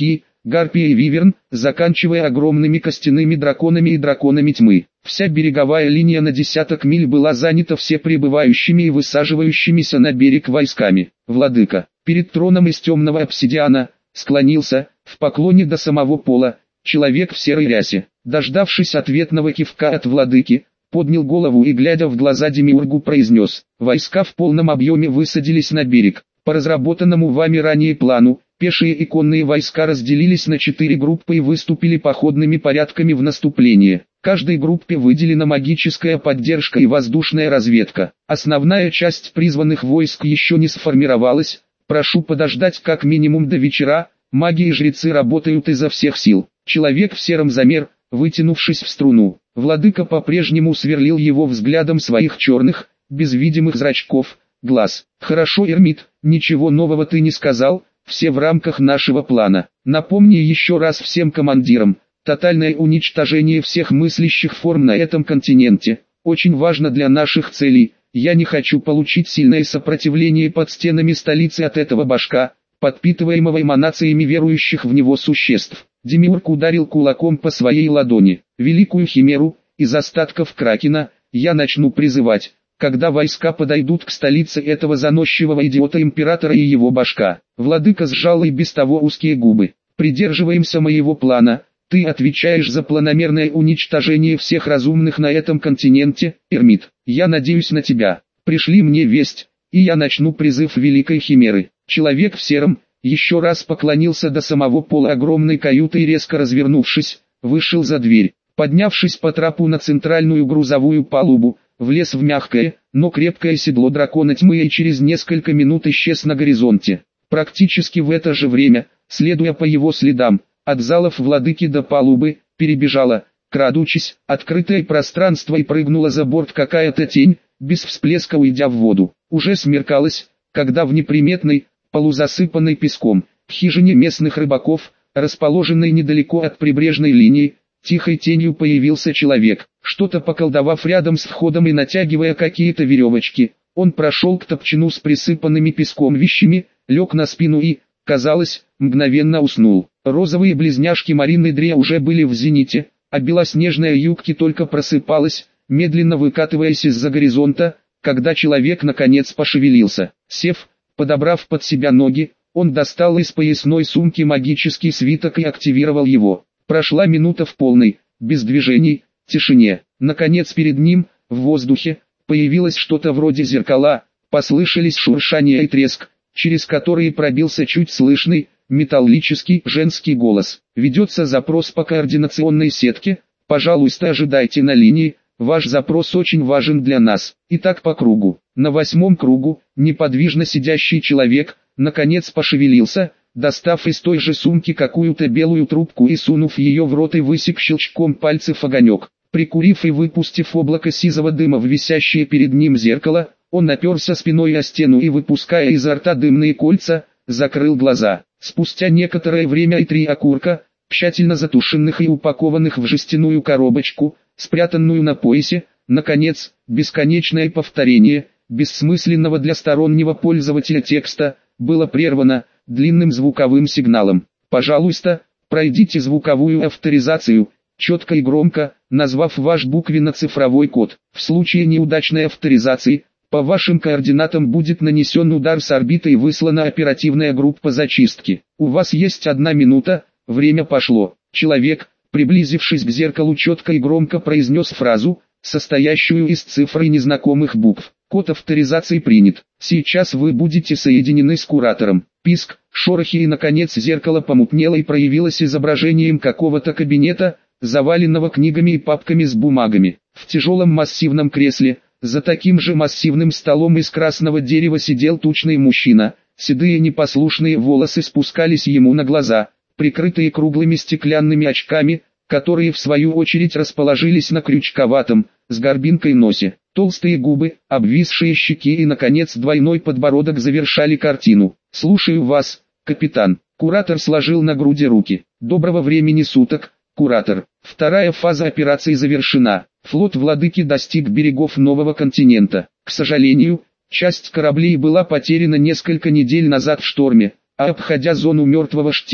S1: гарпия и виверн, заканчивая огромными костяными драконами и драконами тьмы. Вся береговая линия на десяток миль была занята все прибывающими и высаживающимися на берег войсками. Владыка, перед троном из темного обсидиана, склонился, в поклоне до самого пола, человек в серой рясе. Дождавшись ответного кивка от владыки, поднял голову и, глядя в глаза демиургу, произнес: «Войска в полном объеме высадились на берег. По разработанному вами ранее плану, пешие и конные войска разделились на четыре группы и выступили походными порядками в наступление. Каждой группе выделена магическая поддержка и воздушная разведка. Основная часть призванных войск еще не сформировалась. Прошу подождать как минимум до вечера, маги и жрецы работают изо всех сил». Человек в сером замер, вытянувшись в струну. Владыка по-прежнему сверлил его взглядом своих черных, без видимых зрачков, глаз. «Хорошо, Эрмит, ничего нового ты не сказал, все в рамках нашего плана. Напомни еще раз всем командирам, тотальное уничтожение всех мыслящих форм на этом континенте, очень важно для наших целей. Я не хочу получить сильное сопротивление под стенами столицы от этого башка, подпитываемого эманациями верующих в него существ». Демиург ударил кулаком по своей ладони. «Великую химеру, из остатков Кракена, я начну призывать, когда войска подойдут к столице этого заносчивого идиота императора и его башка». Владыка сжал и без того узкие губы. «Придерживаемся моего плана, ты отвечаешь за планомерное уничтожение всех разумных на этом континенте, Эрмит. Я надеюсь на тебя. Пришли мне весть, и я начну призыв Великой Химеры». Человек в сером еще раз поклонился до самого пола огромной каюты и, резко развернувшись, вышел за дверь. Поднявшись по трапу на центральную грузовую палубу, влез в мягкое, но крепкое седло дракона тьмы и через несколько минут исчез на горизонте. Практически в это же время, следуя по его следам, от залов владыки до палубы, перебежала, крадучись, открытое пространство и прыгнула за борт какая-то тень, без всплеска уйдя в воду. Уже смеркалось, когда в неприметной, полузасыпанной песком, хижине местных рыбаков, расположенной недалеко от прибрежной линии, тихой тенью появился человек. Что-то поколдовав рядом с входом и натягивая какие-то веревочки, он прошел к топчину с присыпанными песком вещами, лег на спину и, казалось, мгновенно уснул. Розовые близняшки Марины Дре уже были в зените, а белоснежная Юбки только просыпалась, медленно выкатываясь из-за горизонта, когда человек наконец пошевелился. Сев, подобрав под себя ноги, он достал из поясной сумки магический свиток и активировал его. Прошла минута в полной, без движений, тишине. Наконец перед ним, в воздухе, появилось что-то вроде зеркала, послышались шуршание и треск, через которые пробился чуть слышный, металлический женский голос. «Ведется запрос по координационной сетке, пожалуйста, ожидайте на линии, ваш запрос очень важен для нас». И так по кругу. На восьмом кругу, неподвижно сидящий человек, наконец пошевелился, достав из той же сумки какую-то белую трубку и сунув ее в рот и высек щелчком пальцев огонек. Прикурив и выпустив облако сизого дыма в висящее перед ним зеркало, он оперся спиной о стену и, выпуская изо рта дымные кольца, закрыл глаза. Спустя некоторое время и три окурка, тщательно затушенных и упакованных в жестяную коробочку, спрятанную на поясе, наконец, бесконечное повторение, бессмысленного для стороннего пользователя текста, было прервано длинным звуковым сигналом. «Пожалуйста, пройдите звуковую авторизацию», четко и громко, назвав ваш буквенно-цифровой код. В случае неудачной авторизации, по вашим координатам будет нанесен удар с орбиты и выслана оперативная группа зачистки. У вас есть одна минута, время пошло. Человек, приблизившись к зеркалу, четко и громко произнес фразу, состоящую из цифр и незнакомых букв. Код авторизации принят. Сейчас вы будете соединены с куратором. Писк, шорохи и наконец зеркало помутнело и проявилось изображением какого-то кабинета, заваленного книгами и папками с бумагами. В тяжелом массивном кресле, за таким же массивным столом из красного дерева сидел тучный мужчина. Седые непослушные волосы спускались ему на глаза, прикрытые круглыми стеклянными очками, которые в свою очередь расположились на крючковатом, с горбинкой носе. Толстые губы, обвисшие щеки и, наконец, двойной подбородок завершали картину. «Слушаю вас, капитан». Куратор сложил на груди руки. «Доброго времени суток, куратор. Вторая фаза операции завершена. Флот владыки достиг берегов нового континента. К сожалению, часть кораблей была потеряна несколько недель назад в шторме, а обходя зону мертвого штиля,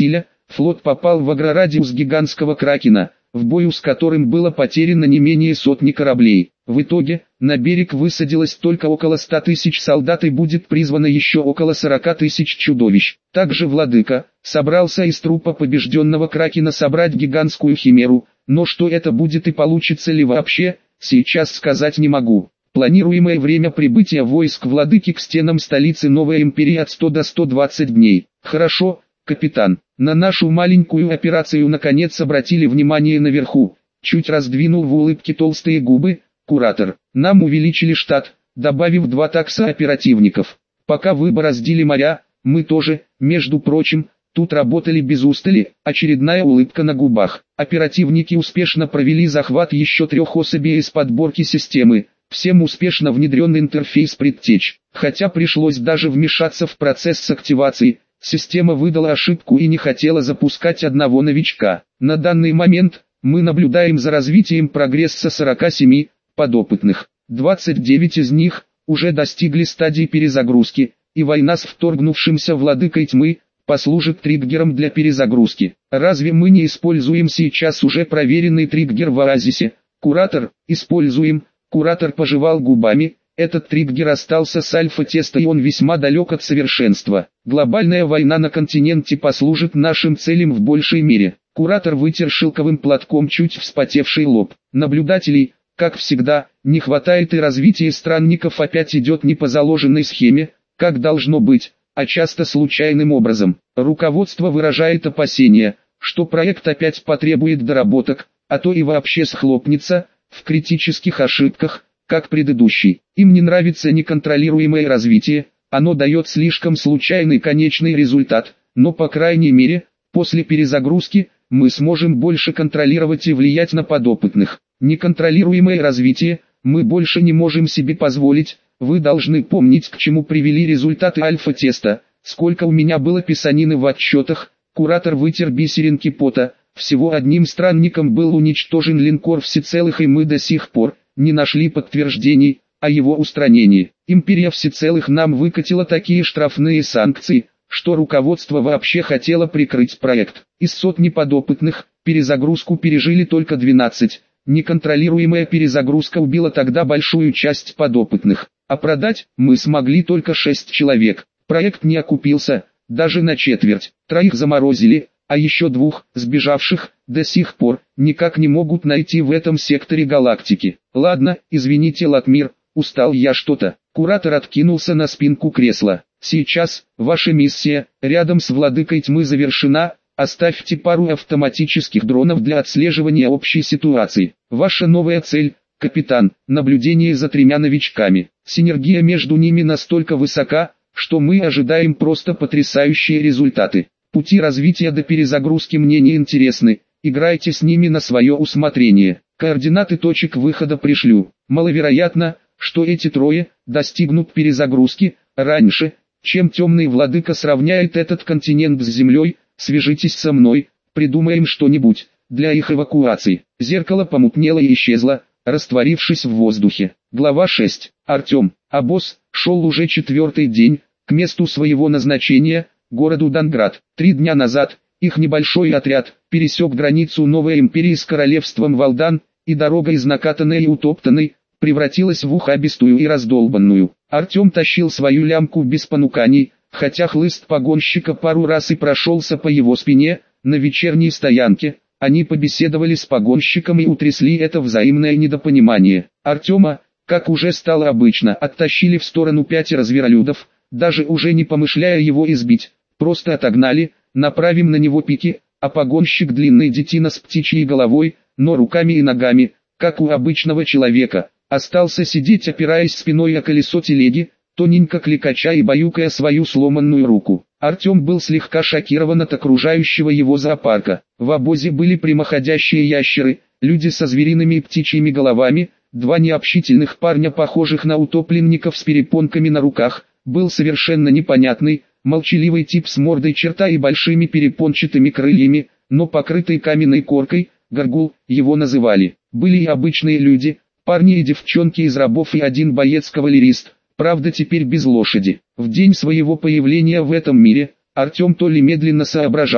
S1: флот попал в агрорадиус гигантского кракена, в бою с которым было потеряно не менее сотни кораблей. В итоге, на берег высадилось только около ста тысяч солдат и будет призвано еще около сорока тысяч чудовищ. Также Владыка собрался из трупа побежденного кракена собрать гигантскую химеру, но что это будет и получится ли вообще, сейчас сказать не могу. Планируемое время прибытия войск Владыки к стенам столицы Новой Империи от ста до ста двадцати дней. Хорошо, капитан. На нашу маленькую операцию наконец обратили внимание наверху. Чуть раздвинул в улыбке толстые губы куратор. Нам увеличили штат, добавив два такса оперативников. Пока вы бороздили моря, мы тоже, между прочим, тут работали без устали. Очередная улыбка на губах. Оперативники успешно провели захват еще трех особей из подборки системы. Всем успешно внедрен интерфейс предтеч. Хотя пришлось даже вмешаться в процесс активации. Система выдала ошибку и не хотела запускать одного новичка. На данный момент, мы наблюдаем за развитием прогресса сорока семи подопытных. двадцать девять из них уже достигли стадии перезагрузки, и война с вторгнувшимся владыкой тьмы послужит триггером для перезагрузки. Разве мы не используем сейчас уже проверенный триггер в Оазисе? Куратор, используем. Куратор пожевал губами. Этот триггер остался с альфа-теста и он весьма далек от совершенства. Глобальная война на континенте послужит нашим целям в большей мере. Куратор вытер шелковым платком чуть вспотевший лоб. Наблюдателей, как всегда, не хватает и развитие странников опять идет не по заложенной схеме, как должно быть, а часто случайным образом. Руководство выражает опасения, что проект опять потребует доработок, а то и вообще схлопнется, в критических ошибках, как предыдущий. Им не нравится неконтролируемое развитие, оно дает слишком случайный конечный результат, но по крайней мере, после перезагрузки, мы сможем больше контролировать и влиять на подопытных. Неконтролируемое развитие, мы больше не можем себе позволить, вы должны помнить, к чему привели результаты альфа-теста, сколько у меня было писанины в отчетах. Куратор вытер бисеринки пота, всего одним странником был уничтожен линкор всецелых и мы до сих пор не нашли подтверждений о его устранении. Империя всецелых нам выкатила такие штрафные санкции, что руководство вообще хотело прикрыть проект. Из сотни подопытных, перезагрузку пережили только двенадцать. Неконтролируемая перезагрузка убила тогда большую часть подопытных, а продать мы смогли только шесть человек. Проект не окупился, даже на четверть. Троих заморозили, а еще двух, сбежавших, до сих пор, никак не могут найти в этом секторе галактики. Ладно, извините, Латмир, устал я что-то. Куратор откинулся на спинку кресла. Сейчас, ваша миссия, рядом с владыкой тьмы завершена, оставьте пару автоматических дронов для отслеживания общей ситуации. Ваша новая цель, капитан, наблюдение за тремя новичками. Синергия между ними настолько высока, что мы ожидаем просто потрясающие результаты. Пути развития до перезагрузки мне не интересны, играйте с ними на свое усмотрение. Координаты точек выхода пришлю. Маловероятно, что эти трое достигнут перезагрузки раньше, чем темный владыка сравняет этот континент с землей. Свяжитесь со мной, придумаем что-нибудь для их эвакуации. Зеркало помутнело и исчезло, растворившись в воздухе. Глава шесть. Артем, обоз, шел уже четвертый день, к месту своего назначения, городу Данград. Три дня назад, их небольшой отряд, пересек границу Новой Империи с королевством Валдан, и дорога из накатанной и утоптанной, превратилась в ухабистую и раздолбанную. Артем тащил свою лямку без понуканий, хотя хлыст погонщика пару раз и прошелся по его спине. На вечерней стоянке, они побеседовали с погонщиком и утрясли это взаимное недопонимание. Артема, как уже стало обычно, оттащили в сторону пятеро зверолюдов, даже уже не помышляя его избить, просто отогнали, направим на него пики, а погонщик длинный детина с птичьей головой, но руками и ногами, как у обычного человека, остался сидеть, опираясь спиной о колесо телеги, тоненько кликача и баюкая свою сломанную руку. Артем был слегка шокирован от окружающего его зоопарка. В обозе были прямоходящие ящеры, люди со звериными и птичьими головами, два необщительных парня, похожих на утопленников с перепонками на руках, был совершенно непонятный, молчаливый тип с мордой черта и большими перепончатыми крыльями, но покрытый каменной коркой, горгул, его называли. Были и обычные люди, парни и девчонки из рабов и один боец-кавалерист, правда теперь без лошади. В день своего появления в этом мире, Артем то ли медленно соображал,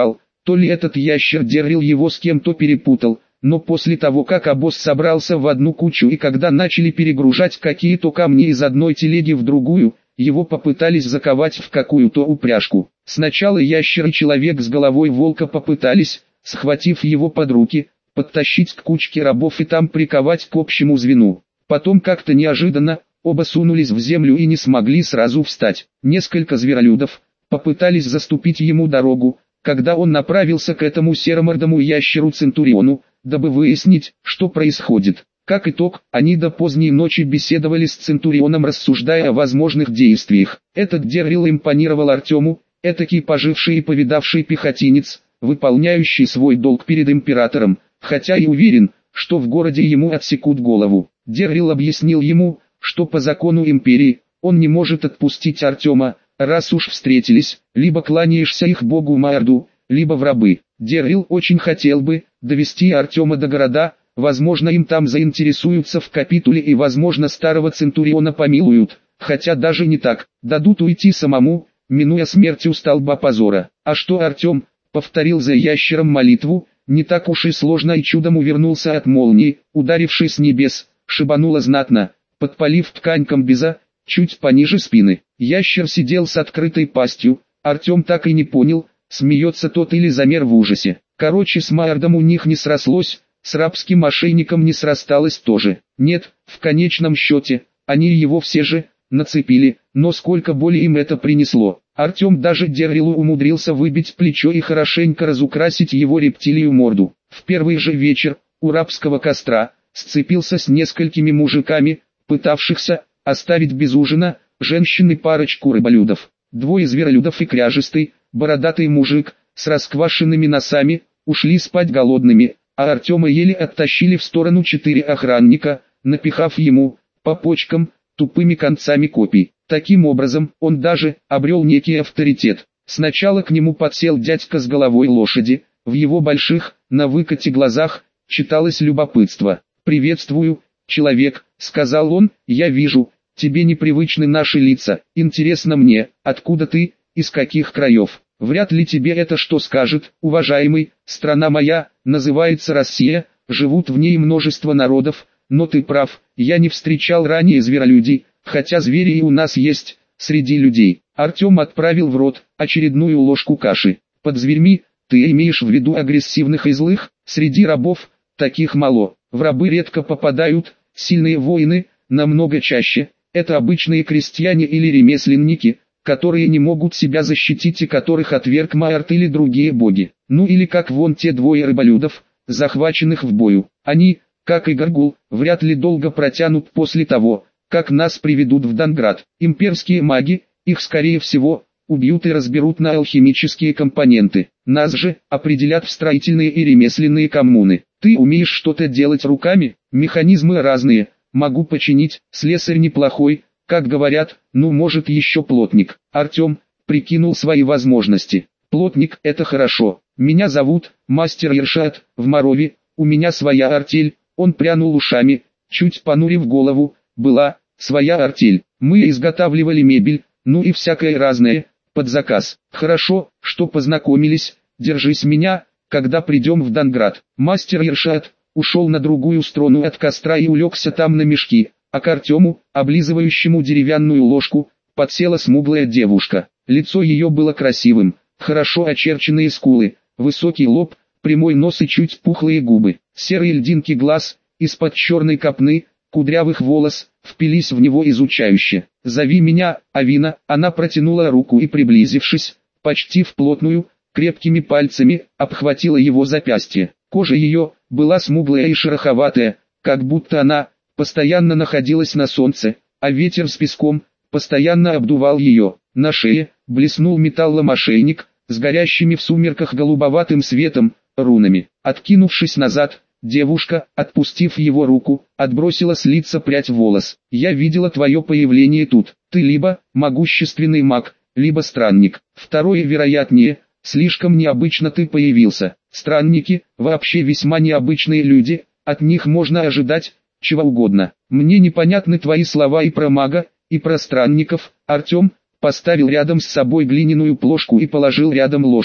S1: То ли этот ящер Деррил его с кем-то перепутал, но после того как обоз собрался в одну кучу и когда начали перегружать какие-то камни из одной телеги в другую, его попытались заковать в какую-то упряжку. Сначала ящер и человек с головой волка попытались, схватив его под руки, подтащить к кучке рабов и там приковать к общему звену. Потом как-то неожиданно, оба сунулись в землю и не смогли сразу встать. Несколько зверолюдов попытались заступить ему дорогу, когда он направился к этому серомордому ящеру-центуриону, дабы выяснить, что происходит. Как итог, они до поздней ночи беседовали с Центурионом, рассуждая о возможных действиях. Этот Деррил импонировал Артему, этакий поживший и повидавший пехотинец, выполняющий свой долг перед императором, хотя и уверен, что в городе ему отсекут голову. Деррил объяснил ему, что по закону империи, он не может отпустить Артема, раз уж встретились, либо кланяешься их богу Маэрду, либо в рабы. Деррил очень хотел бы довести Артема до города. Возможно, им там заинтересуются в капитуле и возможно старого Центуриона помилуют, хотя даже не так, дадут уйти самому, минуя смерть у столба позора. А что Артем, повторил за ящером молитву, не так уж и сложно и чудом увернулся от молнии, ударившей с небес, шибануло знатно, подпалив ткань комбеза, чуть пониже спины. Ящер сидел с открытой пастью, Артем так и не понял, смеется тот или замер в ужасе. Короче, с Маэрдом у них не срослось, с рабским мошенником не срасталось тоже. Нет, в конечном счете, они его все же нацепили, но сколько боли им это принесло. Артем даже Деррилу умудрился выбить плечо и хорошенько разукрасить его рептилию морду. В первый же вечер, у рабского костра, сцепился с несколькими мужиками, пытавшихся оставить без ужина женщин и парочку рыболюдов. Двое зверолюдов и кряжистый, бородатый мужик, с расквашенными носами, ушли спать голодными, а Артема еле оттащили в сторону четыре охранника, напихав ему, по почкам, тупыми концами копий. Таким образом, он даже обрел некий авторитет. Сначала к нему подсел дядька с головой лошади, в его больших, на выкате глазах, читалось любопытство. «Приветствую, человек», — сказал он, — «я вижу, тебе непривычны наши лица, интересно мне, откуда ты, из каких краев?» Вряд ли тебе это что скажет, уважаемый, страна моя, называется Россия, живут в ней множество народов, но ты прав, я не встречал ранее зверолюдей, хотя звери и у нас есть, среди людей. Артем отправил в рот очередную ложку каши. Под зверьми, ты имеешь в виду агрессивных и злых, среди рабов, таких мало, в рабы редко попадают, сильные воины, намного чаще, это обычные крестьяне или ремесленники, которые не могут себя защитить и которых отверг Маэрд или другие боги. Ну или как вон те двое рыболюдов, захваченных в бою. Они, как и Гаргул, вряд ли долго протянут после того, как нас приведут в Данград. Имперские маги, их скорее всего, убьют и разберут на алхимические компоненты. Нас же определят в строительные и ремесленные коммуны. Ты умеешь что-то делать руками? Механизмы разные, могу починить, слесарь неплохой. Как говорят, ну может еще плотник. Артем прикинул свои возможности. Плотник – это хорошо. Меня зовут Мастер Ершат, в Морове, у меня своя артель. Он прянул ушами, чуть понурив голову. Была своя артель. Мы изготавливали мебель, ну и всякое разное, под заказ. Хорошо, что познакомились, держись меня, когда придем в Данград. Мастер Ершат ушел на другую сторону от костра и улегся там на мешки. А к Артему, облизывающему деревянную ложку, подсела смуглая девушка. Лицо ее было красивым, хорошо очерченные скулы, высокий лоб, прямой нос и чуть пухлые губы. Серые льдинки глаз, из-под черной копны, кудрявых волос, впились в него изучающе. «Зови меня, Авина», она протянула руку и, приблизившись, почти вплотную, крепкими пальцами, обхватила его запястье. Кожа ее была смуглая и шероховатая, как будто она постоянно находилась на солнце, а ветер с песком постоянно обдувал ее. На шее блеснул металломошейник с горящими в сумерках голубоватым светом, рунами. Откинувшись назад, девушка, отпустив его руку, отбросила с лица прядь волос. «Я видела твое появление тут. Ты либо могущественный маг, либо странник. Второе вероятнее, слишком необычно ты появился. Странники вообще весьма необычные люди, от них можно ожидать чего угодно. Мне непонятны твои слова и про мага, и про странников». Артем поставил рядом с собой глиняную плошку и положил рядом ложку.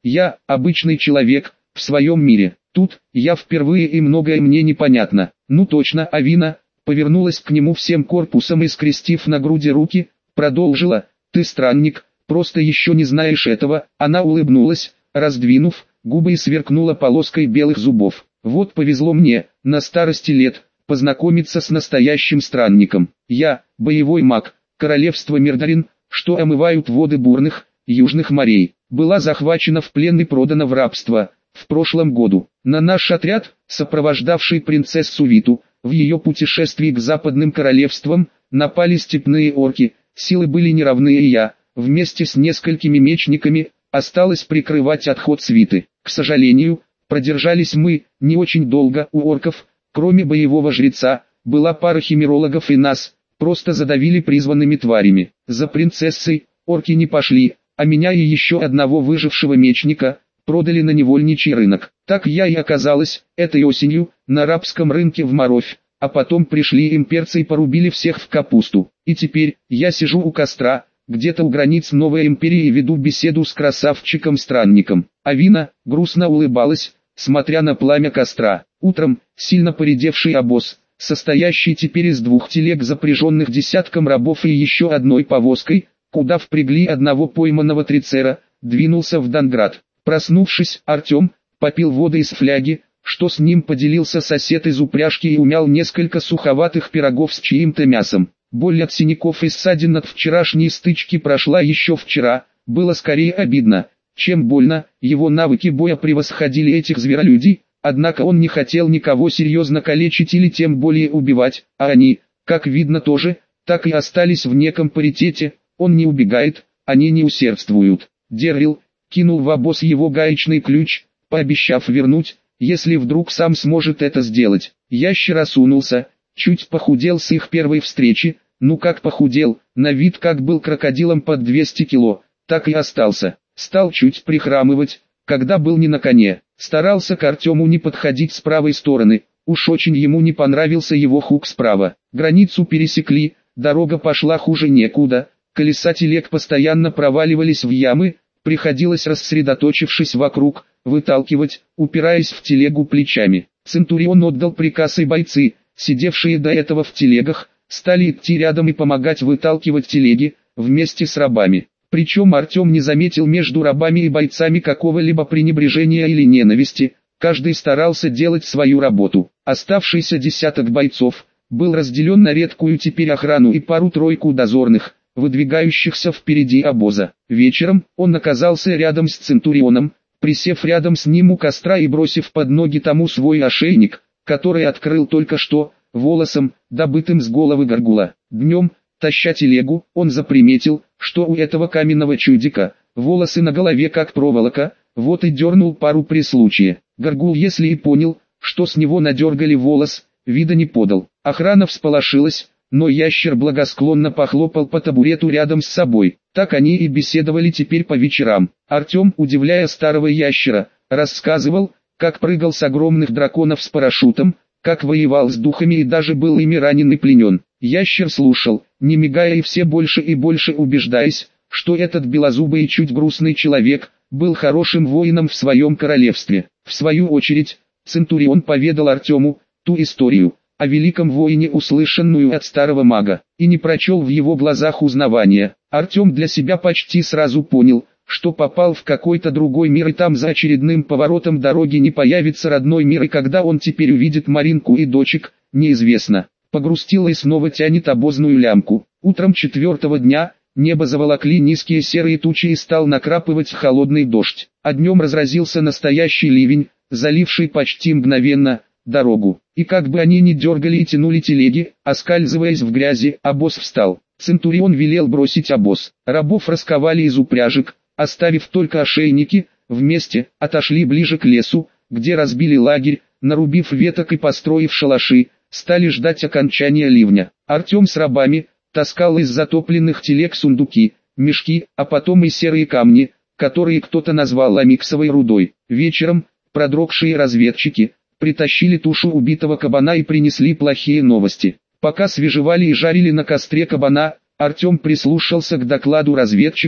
S1: Я, обычный человек, в своем мире. Тут, я впервые и многое мне непонятно. Ну точно, Авина, повернулась к нему всем корпусом и скрестив на груди руки, продолжила, ты странник, просто еще не знаешь этого. Она улыбнулась, раздвинув губы и сверкнула полоской белых зубов. Вот повезло мне, на старости лет, познакомиться с настоящим странником. Я, боевой маг, королевство Мирдарин, что омывают воды бурных, южных морей, была захвачена в плен и продана в рабство, в прошлом году. На наш отряд, сопровождавший принцессу Виту, в ее путешествии к западным королевствам, напали степные орки, силы были неравны, и я, вместе с несколькими мечниками, осталось прикрывать отход свиты. К сожалению, продержались мы не очень долго. У орков, кроме боевого жреца, была пара химерологов, и нас просто задавили призванными тварями. За принцессой орки не пошли, а меня и еще одного выжившего мечника продали на невольничий рынок. Так я и оказалась, этой осенью, на рабском рынке в Моровь, а потом пришли имперцы и порубили всех в капусту. И теперь, я сижу у костра, где-то у границ новой империи, и веду беседу с красавчиком-странником. Авина грустно улыбалась, смотря на пламя костра. Утром, сильно поредевший обоз, состоящий теперь из двух телег, запряженных десятком рабов и еще одной повозкой, куда впрягли одного пойманного трицера, двинулся в Данград. Проснувшись, Артем попил воды из фляги, что с ним поделился сосед из упряжки, и умял несколько суховатых пирогов с чьим-то мясом. Боль от синяков и ссадин от вчерашней стычки прошла еще вчера, было скорее обидно, чем больно. Его навыки боя превосходили этих зверолюдей, однако он не хотел никого серьезно калечить или тем более убивать, а они, как видно, тоже, так и остались в неком паритете. Он не убегает, они не усердствуют. Деррил кинул в обоз его гаечный ключ, пообещав вернуть, если вдруг сам сможет это сделать. Ящер осунулся, чуть похудел с их первой встречи. Ну как похудел, на вид как был крокодилом под двести кило, так и остался. Стал чуть прихрамывать, когда был не на коне. Старался к Артему не подходить с правой стороны, уж очень ему не понравился его хук справа. Границу пересекли, дорога пошла хуже некуда, колеса телег постоянно проваливались в ямы, приходилось, рассредоточившись вокруг, выталкивать, упираясь в телегу плечами. Центурион отдал приказ, и бойцы, сидевшие до этого в телегах, стали идти рядом и помогать выталкивать телеги, вместе с рабами. Причем Артем не заметил между рабами и бойцами какого-либо пренебрежения или ненависти, каждый старался делать свою работу. Оставшийся десяток бойцов был разделен на редкую теперь охрану и пару-тройку дозорных, выдвигающихся впереди обоза. Вечером он оказался рядом с Центурионом, присев рядом с ним у костра и бросив под ноги тому свой ошейник, который открыл только что, волосом, добытым с головы горгула. Днем, таща телегу, он заприметил, что у этого каменного чудика волосы на голове как проволока, вот и дернул пару при случае. Горгул, если и понял, что с него надергали волос, вида не подал. Охрана всполошилась, но ящер благосклонно похлопал по табурету рядом с собой. Так они и беседовали теперь по вечерам. Артем, удивляя старого ящера, рассказывал, как прыгал с огромных драконов с парашютом, как воевал с духами и даже был ими ранен и пленен. Ящер слушал, не мигая, и все больше и больше убеждаясь, что этот белозубый и чуть грустный человек был хорошим воином в своем королевстве. В свою очередь, Центурион поведал Артему ту историю о великом воине, услышанную от старого мага, и не прочел в его глазах узнавания. Артем для себя почти сразу понял, что попал в какой-то другой мир, и там за очередным поворотом дороги не появится родной мир, и когда он теперь увидит Маринку и дочек, неизвестно. Погрустила и снова тянет обозную лямку. Утром четвертого дня небо заволокли низкие серые тучи и стал накрапывать холодный дождь, а днем разразился настоящий ливень, заливший почти мгновенно дорогу. И как бы они ни дергали и тянули телеги, оскальзываясь в грязи, обоз встал. Центурион велел бросить обоз. Рабов расковали из упряжек, оставив только ошейники, вместе отошли ближе к лесу, где разбили лагерь, нарубив веток и построив шалаши, стали ждать окончания ливня. Артем с рабами таскал из затопленных телег сундуки, мешки, а потом и серые камни, которые кто-то назвал амиксовой рудой. Вечером продрогшие разведчики притащили тушу убитого кабана и принесли плохие новости. Пока свежевали и жарили на костре кабана, Артем прислушался к докладу разведчиков,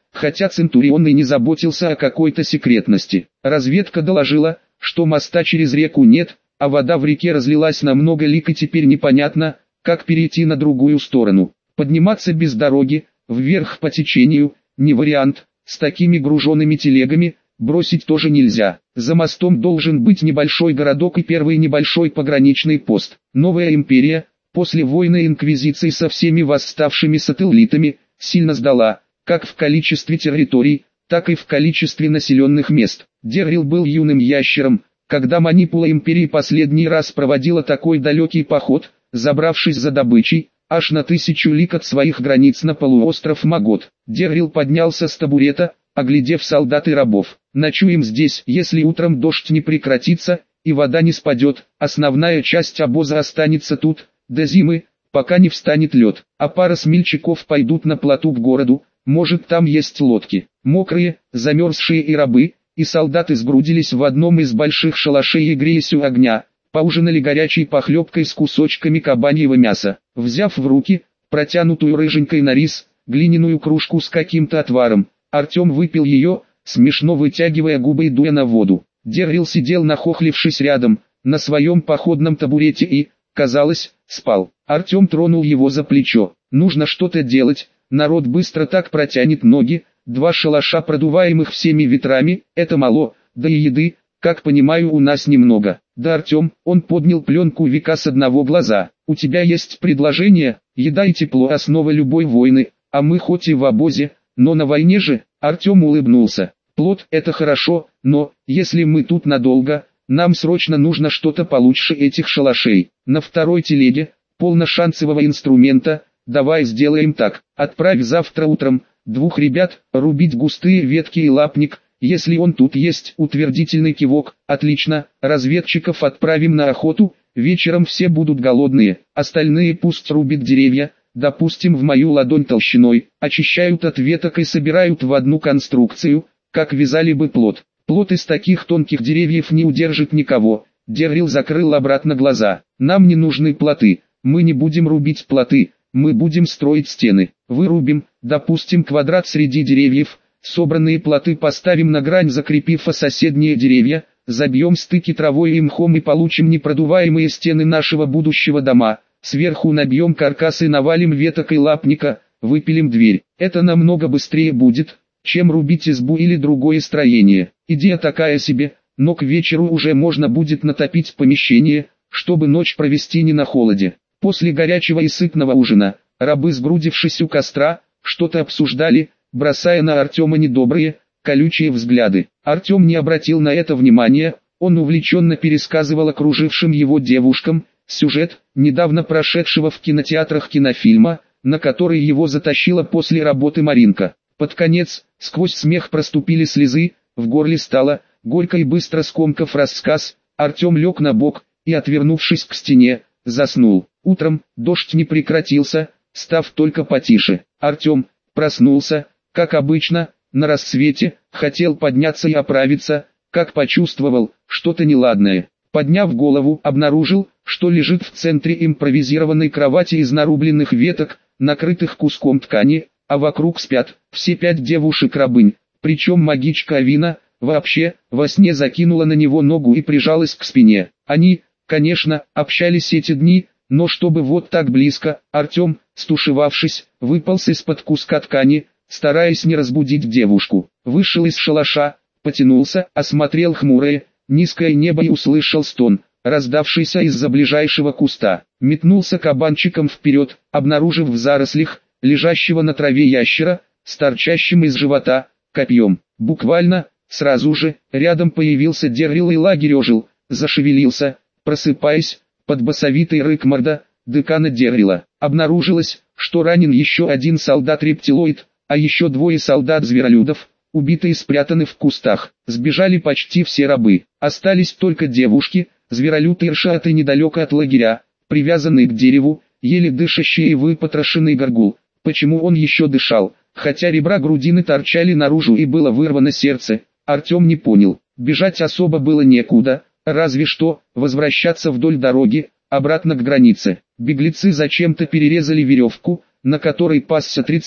S1: хотя Центурион и не заботился о какой-то секретности. Разведка доложила, что моста через реку нет, а вода в реке разлилась на много лиг и теперь непонятно, как перейти на другую сторону. Подниматься без дороги, вверх по течению, не вариант, с такими груженными телегами, бросить тоже нельзя. За мостом должен быть небольшой городок и первый небольшой пограничный пост. Новая империя, после войны инквизиции со всеми восставшими сателлитами, сильно сдала, как в количестве территорий, так и в количестве населенных мест. Деррил был юным ящером, когда манипула империи последний раз проводила такой далекий поход, забравшись за добычей, аж на тысячу лиг от своих границ на полуостров Магот. Деррил поднялся с табурета, оглядев солдат и рабов. «Ночуем здесь, если утром дождь не прекратится, и вода не спадет, основная часть обоза останется тут, до зимы, пока не встанет лед, а пара смельчаков пойдут на плоту к городу, может там есть лодки». Мокрые, замерзшие и рабы, и солдаты сгрудились в одном из больших шалашей и греясь у огня, поужинали горячей похлебкой с кусочками кабаньего мяса. Взяв в руки, протянутую рыженькой на рис, глиняную кружку с каким-то отваром, Артем выпил ее, смешно вытягивая губы и дуя на воду. Деррил сидел нахохлившись рядом, на своем походном табурете и, казалось, спал. Артем тронул его за плечо. «Нужно что-то делать, народ быстро так протянет ноги, два шалаша, продуваемых всеми ветрами, это мало, да и еды, как понимаю, у нас немного». «Да, Артем», он поднял пленку века с одного глаза, «у тебя есть предложение? Еда и тепло – основа любой войны, а мы хоть и в обозе, но на войне же». Артем улыбнулся. «Плот – это хорошо, но, если мы тут надолго, нам срочно нужно что-то получше этих шалашей. На второй телеге, полно шансового инструмента, давай сделаем так, отправь завтра утром двух ребят рубить густые ветки и лапник, если он тут есть». Утвердительный кивок. «Отлично, разведчиков отправим на охоту, вечером все будут голодные, остальные пусть рубят деревья, допустим в мою ладонь толщиной, очищают от веток и собирают в одну конструкцию, как вязали бы плот. Плот из таких тонких деревьев не удержит никого». Деррил закрыл обратно глаза. «Нам не нужны плоты, мы не будем рубить плоты, мы будем строить стены. Вырубим, допустим, квадрат среди деревьев, собранные плоты поставим на грань, закрепив о соседние деревья, забьем стыки травой и мхом и получим непродуваемые стены нашего будущего дома. Сверху набьем каркас и навалим веток и лапника, выпилим дверь. Это намного быстрее будет, чем рубить избу или другое строение. Идея такая себе, но к вечеру уже можно будет натопить помещение, чтобы ночь провести не на холоде». После горячего и сытного ужина, рабы, сгрудившись у костра, что-то обсуждали, бросая на Артема недобрые, колючие взгляды. Артем не обратил на это внимания, он увлеченно пересказывал окружившим его девушкам сюжет недавно прошедшего в кинотеатрах кинофильма, на который его затащила после работы Маринка. Под конец, сквозь смех проступили слезы, в горле стало горько, и быстро скомкав рассказ, Артем лег на бок и, отвернувшись к стене, заснул. Утром дождь не прекратился, став только потише. Артем проснулся, как обычно, на рассвете, хотел подняться и оправиться, как почувствовал что-то неладное. Подняв голову, обнаружил, что лежит в центре импровизированной кровати из нарубленных веток, накрытых куском ткани, а вокруг спят все пять девушек-рабынь, причем магичка Авина, вообще, во сне закинула на него ногу и прижалась к спине. Они, конечно, общались эти дни, но чтобы вот так близко. Артем, стушевавшись, выполз из-под куска ткани, стараясь не разбудить девушку. Вышел из шалаша, потянулся, осмотрел хмурое, низкое небо и услышал стон, раздавшийся из-за ближайшего куста. Метнулся кабанчиком вперед, обнаружив в зарослях лежащего на траве ящера, с торчащим из живота копьем. Буквально сразу же рядом появился Деррил и лагерь ожил, зашевелился, просыпаясь, под басовитый рык морда декана Деррила. Обнаружилось, что ранен еще один солдат-рептилоид, а еще двое солдат-зверолюдов, убиты и спрятаны в кустах. Сбежали почти все рабы, остались только девушки, зверолюд Иршаты недалеко от лагеря, привязанный к дереву, еле дышащий и выпотрошенный горгул. Почему он еще дышал, хотя ребра грудины торчали наружу и было вырвано сердце, Артем не понял. Бежать особо было некуда, разве что возвращаться вдоль дороги, обратно к границе. Беглецы зачем-то перерезали веревку, на которой пасся Трицер,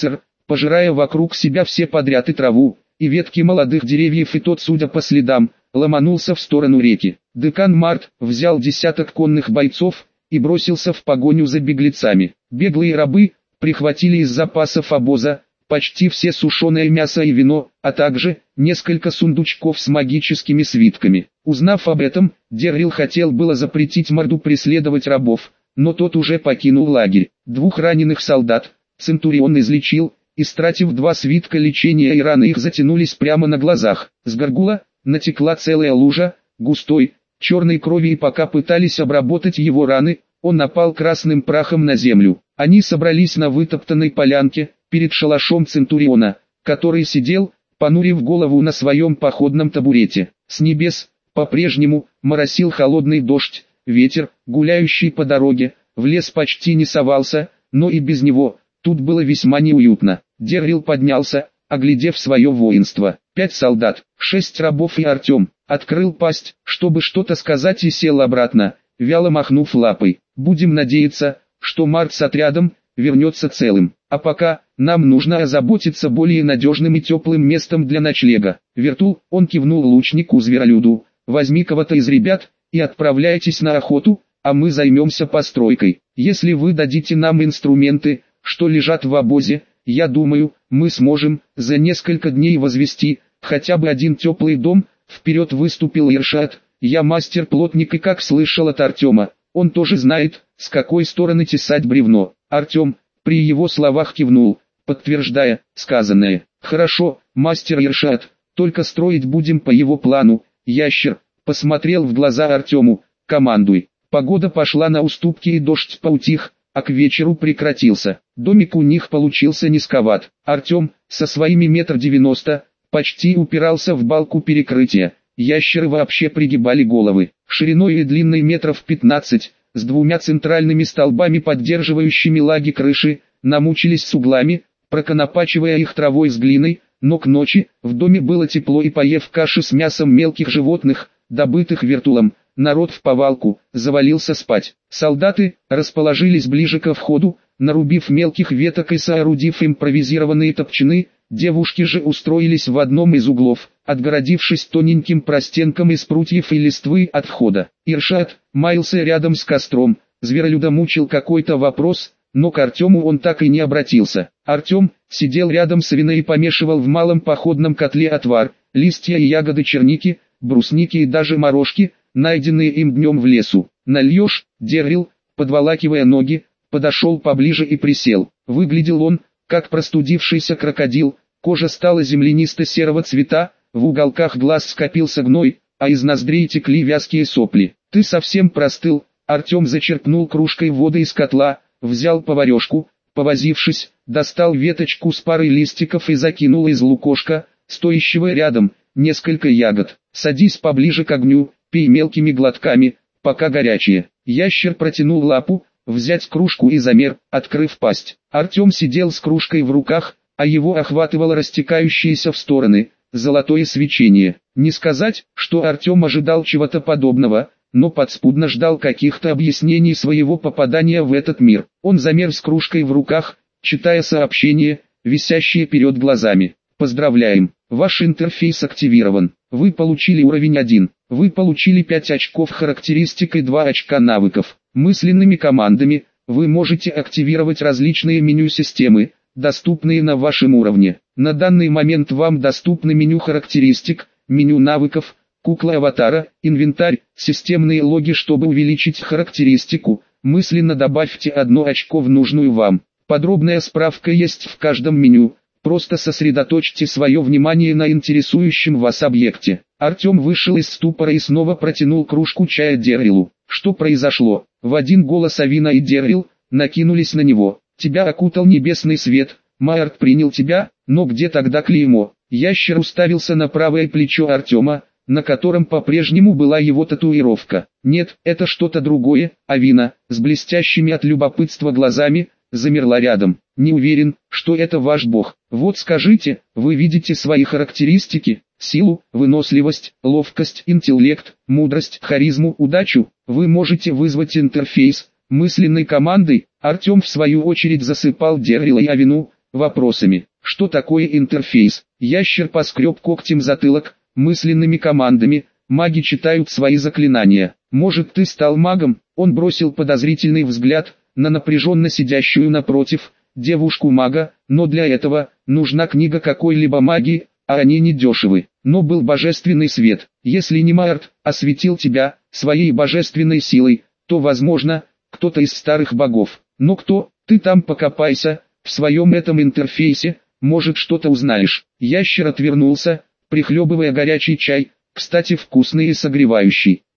S1: пожирая вокруг себя все подряд и траву, и ветки молодых деревьев, и тот, судя по следам, ломанулся в сторону реки. Декан Март взял десяток конных бойцов и бросился в погоню за беглецами. Беглые рабы прихватили из запасов обоза почти все сушеное мясо и вино, а также несколько сундучков с магическими свитками. Узнав об этом, Деррил хотел было запретить Марду преследовать рабов, но тот уже покинул лагерь. Двух раненых солдат Центурион излечил, истратив два свитка лечения, и раны их затянулись прямо на глазах. С горгула натекла целая лужа густой, черной крови, и пока пытались обработать его раны, он напал красным прахом на землю. Они собрались на вытоптанной полянке перед шалашом Центуриона, который сидел, понурив голову на своем походном табурете. С небес по-прежнему моросил холодный дождь, ветер, гуляющий по дороге, в лес почти не совался, но и без него тут было весьма неуютно. Деррил поднялся, оглядев свое воинство. Пять солдат, шесть рабов и Артем. Открыл пасть, чтобы что-то сказать, и сел обратно, вяло махнув лапой. Будем надеяться, что Март с отрядом вернется целым. А пока, нам нужно озаботиться более надежным и теплым местом для ночлега. Вертул, он кивнул лучнику-зверолюду, возьми кого-то из ребят и отправляйтесь на охоту, а мы займемся постройкой. Если вы дадите нам инструменты, что лежат в обозе, я думаю, мы сможем за несколько дней возвести хотя бы один теплый дом. Вперед выступил Иршад. Я мастер-плотник, и, как слышал от Артема, он тоже знает, с какой стороны тесать бревно. Артем при его словах кивнул, подтверждая сказанное. Хорошо, мастер Иршад, только строить будем по его плану. Ящер посмотрел в глаза Артему. Командуй. Погода пошла на уступки, и дождь поутих, а к вечеру прекратился. Домик у них получился низковат. Артем со своими метр девяносто почти упирался в балку перекрытия. Ящеры вообще пригибали головы. Шириной и длиной метров пятнадцать, с двумя центральными столбами, поддерживающими лаги крыши, намучились с углами, проконопачивая их травой с глиной, но к ночи в доме было тепло, и, поев каши с мясом мелких животных, добытых Вертулом, народ вповалку завалился спать. Солдаты расположились ближе ко входу, нарубив мелких веток и соорудив импровизированные топчаны. Девушки же устроились в одном из углов, отгородившись тоненьким простенком из прутьев и листвы от входа. Иршад маялся рядом с костром, зверолюда мучил какой-то вопрос, но к Артему он так и не обратился. Артем сидел рядом с Авиной и помешивал в малом походном котле отвар, листья и ягоды черники, брусники и даже морожки, найденные им днем в лесу. «Нальешь?» — Деррил, подволакивая ноги, подошел поближе и присел. Выглядел он, как простудившийся крокодил. Кожа стала землянисто-серого цвета, в уголках глаз скопился гной, а из ноздрей текли вязкие сопли. «Ты совсем простыл?» Артем зачерпнул кружкой воды из котла, взял поварешку, повозившись, достал веточку с парой листиков и закинул из лукошка, стоящего рядом, несколько ягод. «Садись поближе к огню, пей мелкими глотками, пока горячие». Ящер протянул лапу, взять кружку и замер, открыв пасть. Артем сидел с кружкой в руках, а его охватывало растекающееся в стороны золотое свечение. Не сказать, что Артем ожидал чего-то подобного, но подспудно ждал каких-то объяснений своего попадания в этот мир. Он замер с кружкой в руках, читая сообщение, висящее перед глазами. «Поздравляем, ваш интерфейс активирован. Вы получили уровень один. Вы получили пять очков характеристик и два очка навыков. Мысленными командами вы можете активировать различные меню системы, доступные на вашем уровне. На данный момент вам доступны меню характеристик, меню навыков, кукла аватара, инвентарь, системные логи. Чтобы увеличить характеристику, мысленно добавьте одно очко в нужную вам. Подробная справка есть в каждом меню. Просто сосредоточьте свое внимание на интересующем вас объекте». Артем вышел из ступора и снова протянул кружку чая Деррилу. «Что произошло?» В один голос Авина и Деррил накинулись на него. «Тебя окутал небесный свет, Март принял тебя, но где тогда клеймо?» Ящер уставился на правое плечо Артема, на котором по-прежнему была его татуировка. «Нет, это что-то другое». Авина, с блестящими от любопытства глазами, замерла рядом. «Не уверен, что это ваш бог. Вот скажите, вы видите свои характеристики? Силу, выносливость, ловкость, интеллект, мудрость, харизму, удачу. Вы можете вызвать интерфейс мысленной командой». Артем в свою очередь засыпал Деррила и Авину вопросами. Что такое интерфейс? Ящер поскреб когтем затылок, мысленными командами. Маги читают свои заклинания. Может, ты стал магом? Он бросил подозрительный взгляд на напряженно сидящую напротив девушку-мага, но для этого нужна книга какой-либо магии, а они не дешевы. Но был божественный свет. Если не Март осветил тебя своей божественной силой, то, возможно, кто-то из старых богов. Но кто? Ты там покопайся, в своем этом интерфейсе, может, что-то узнаешь. Ящер отвернулся, прихлебывая горячий чай, кстати, вкусный и согревающий.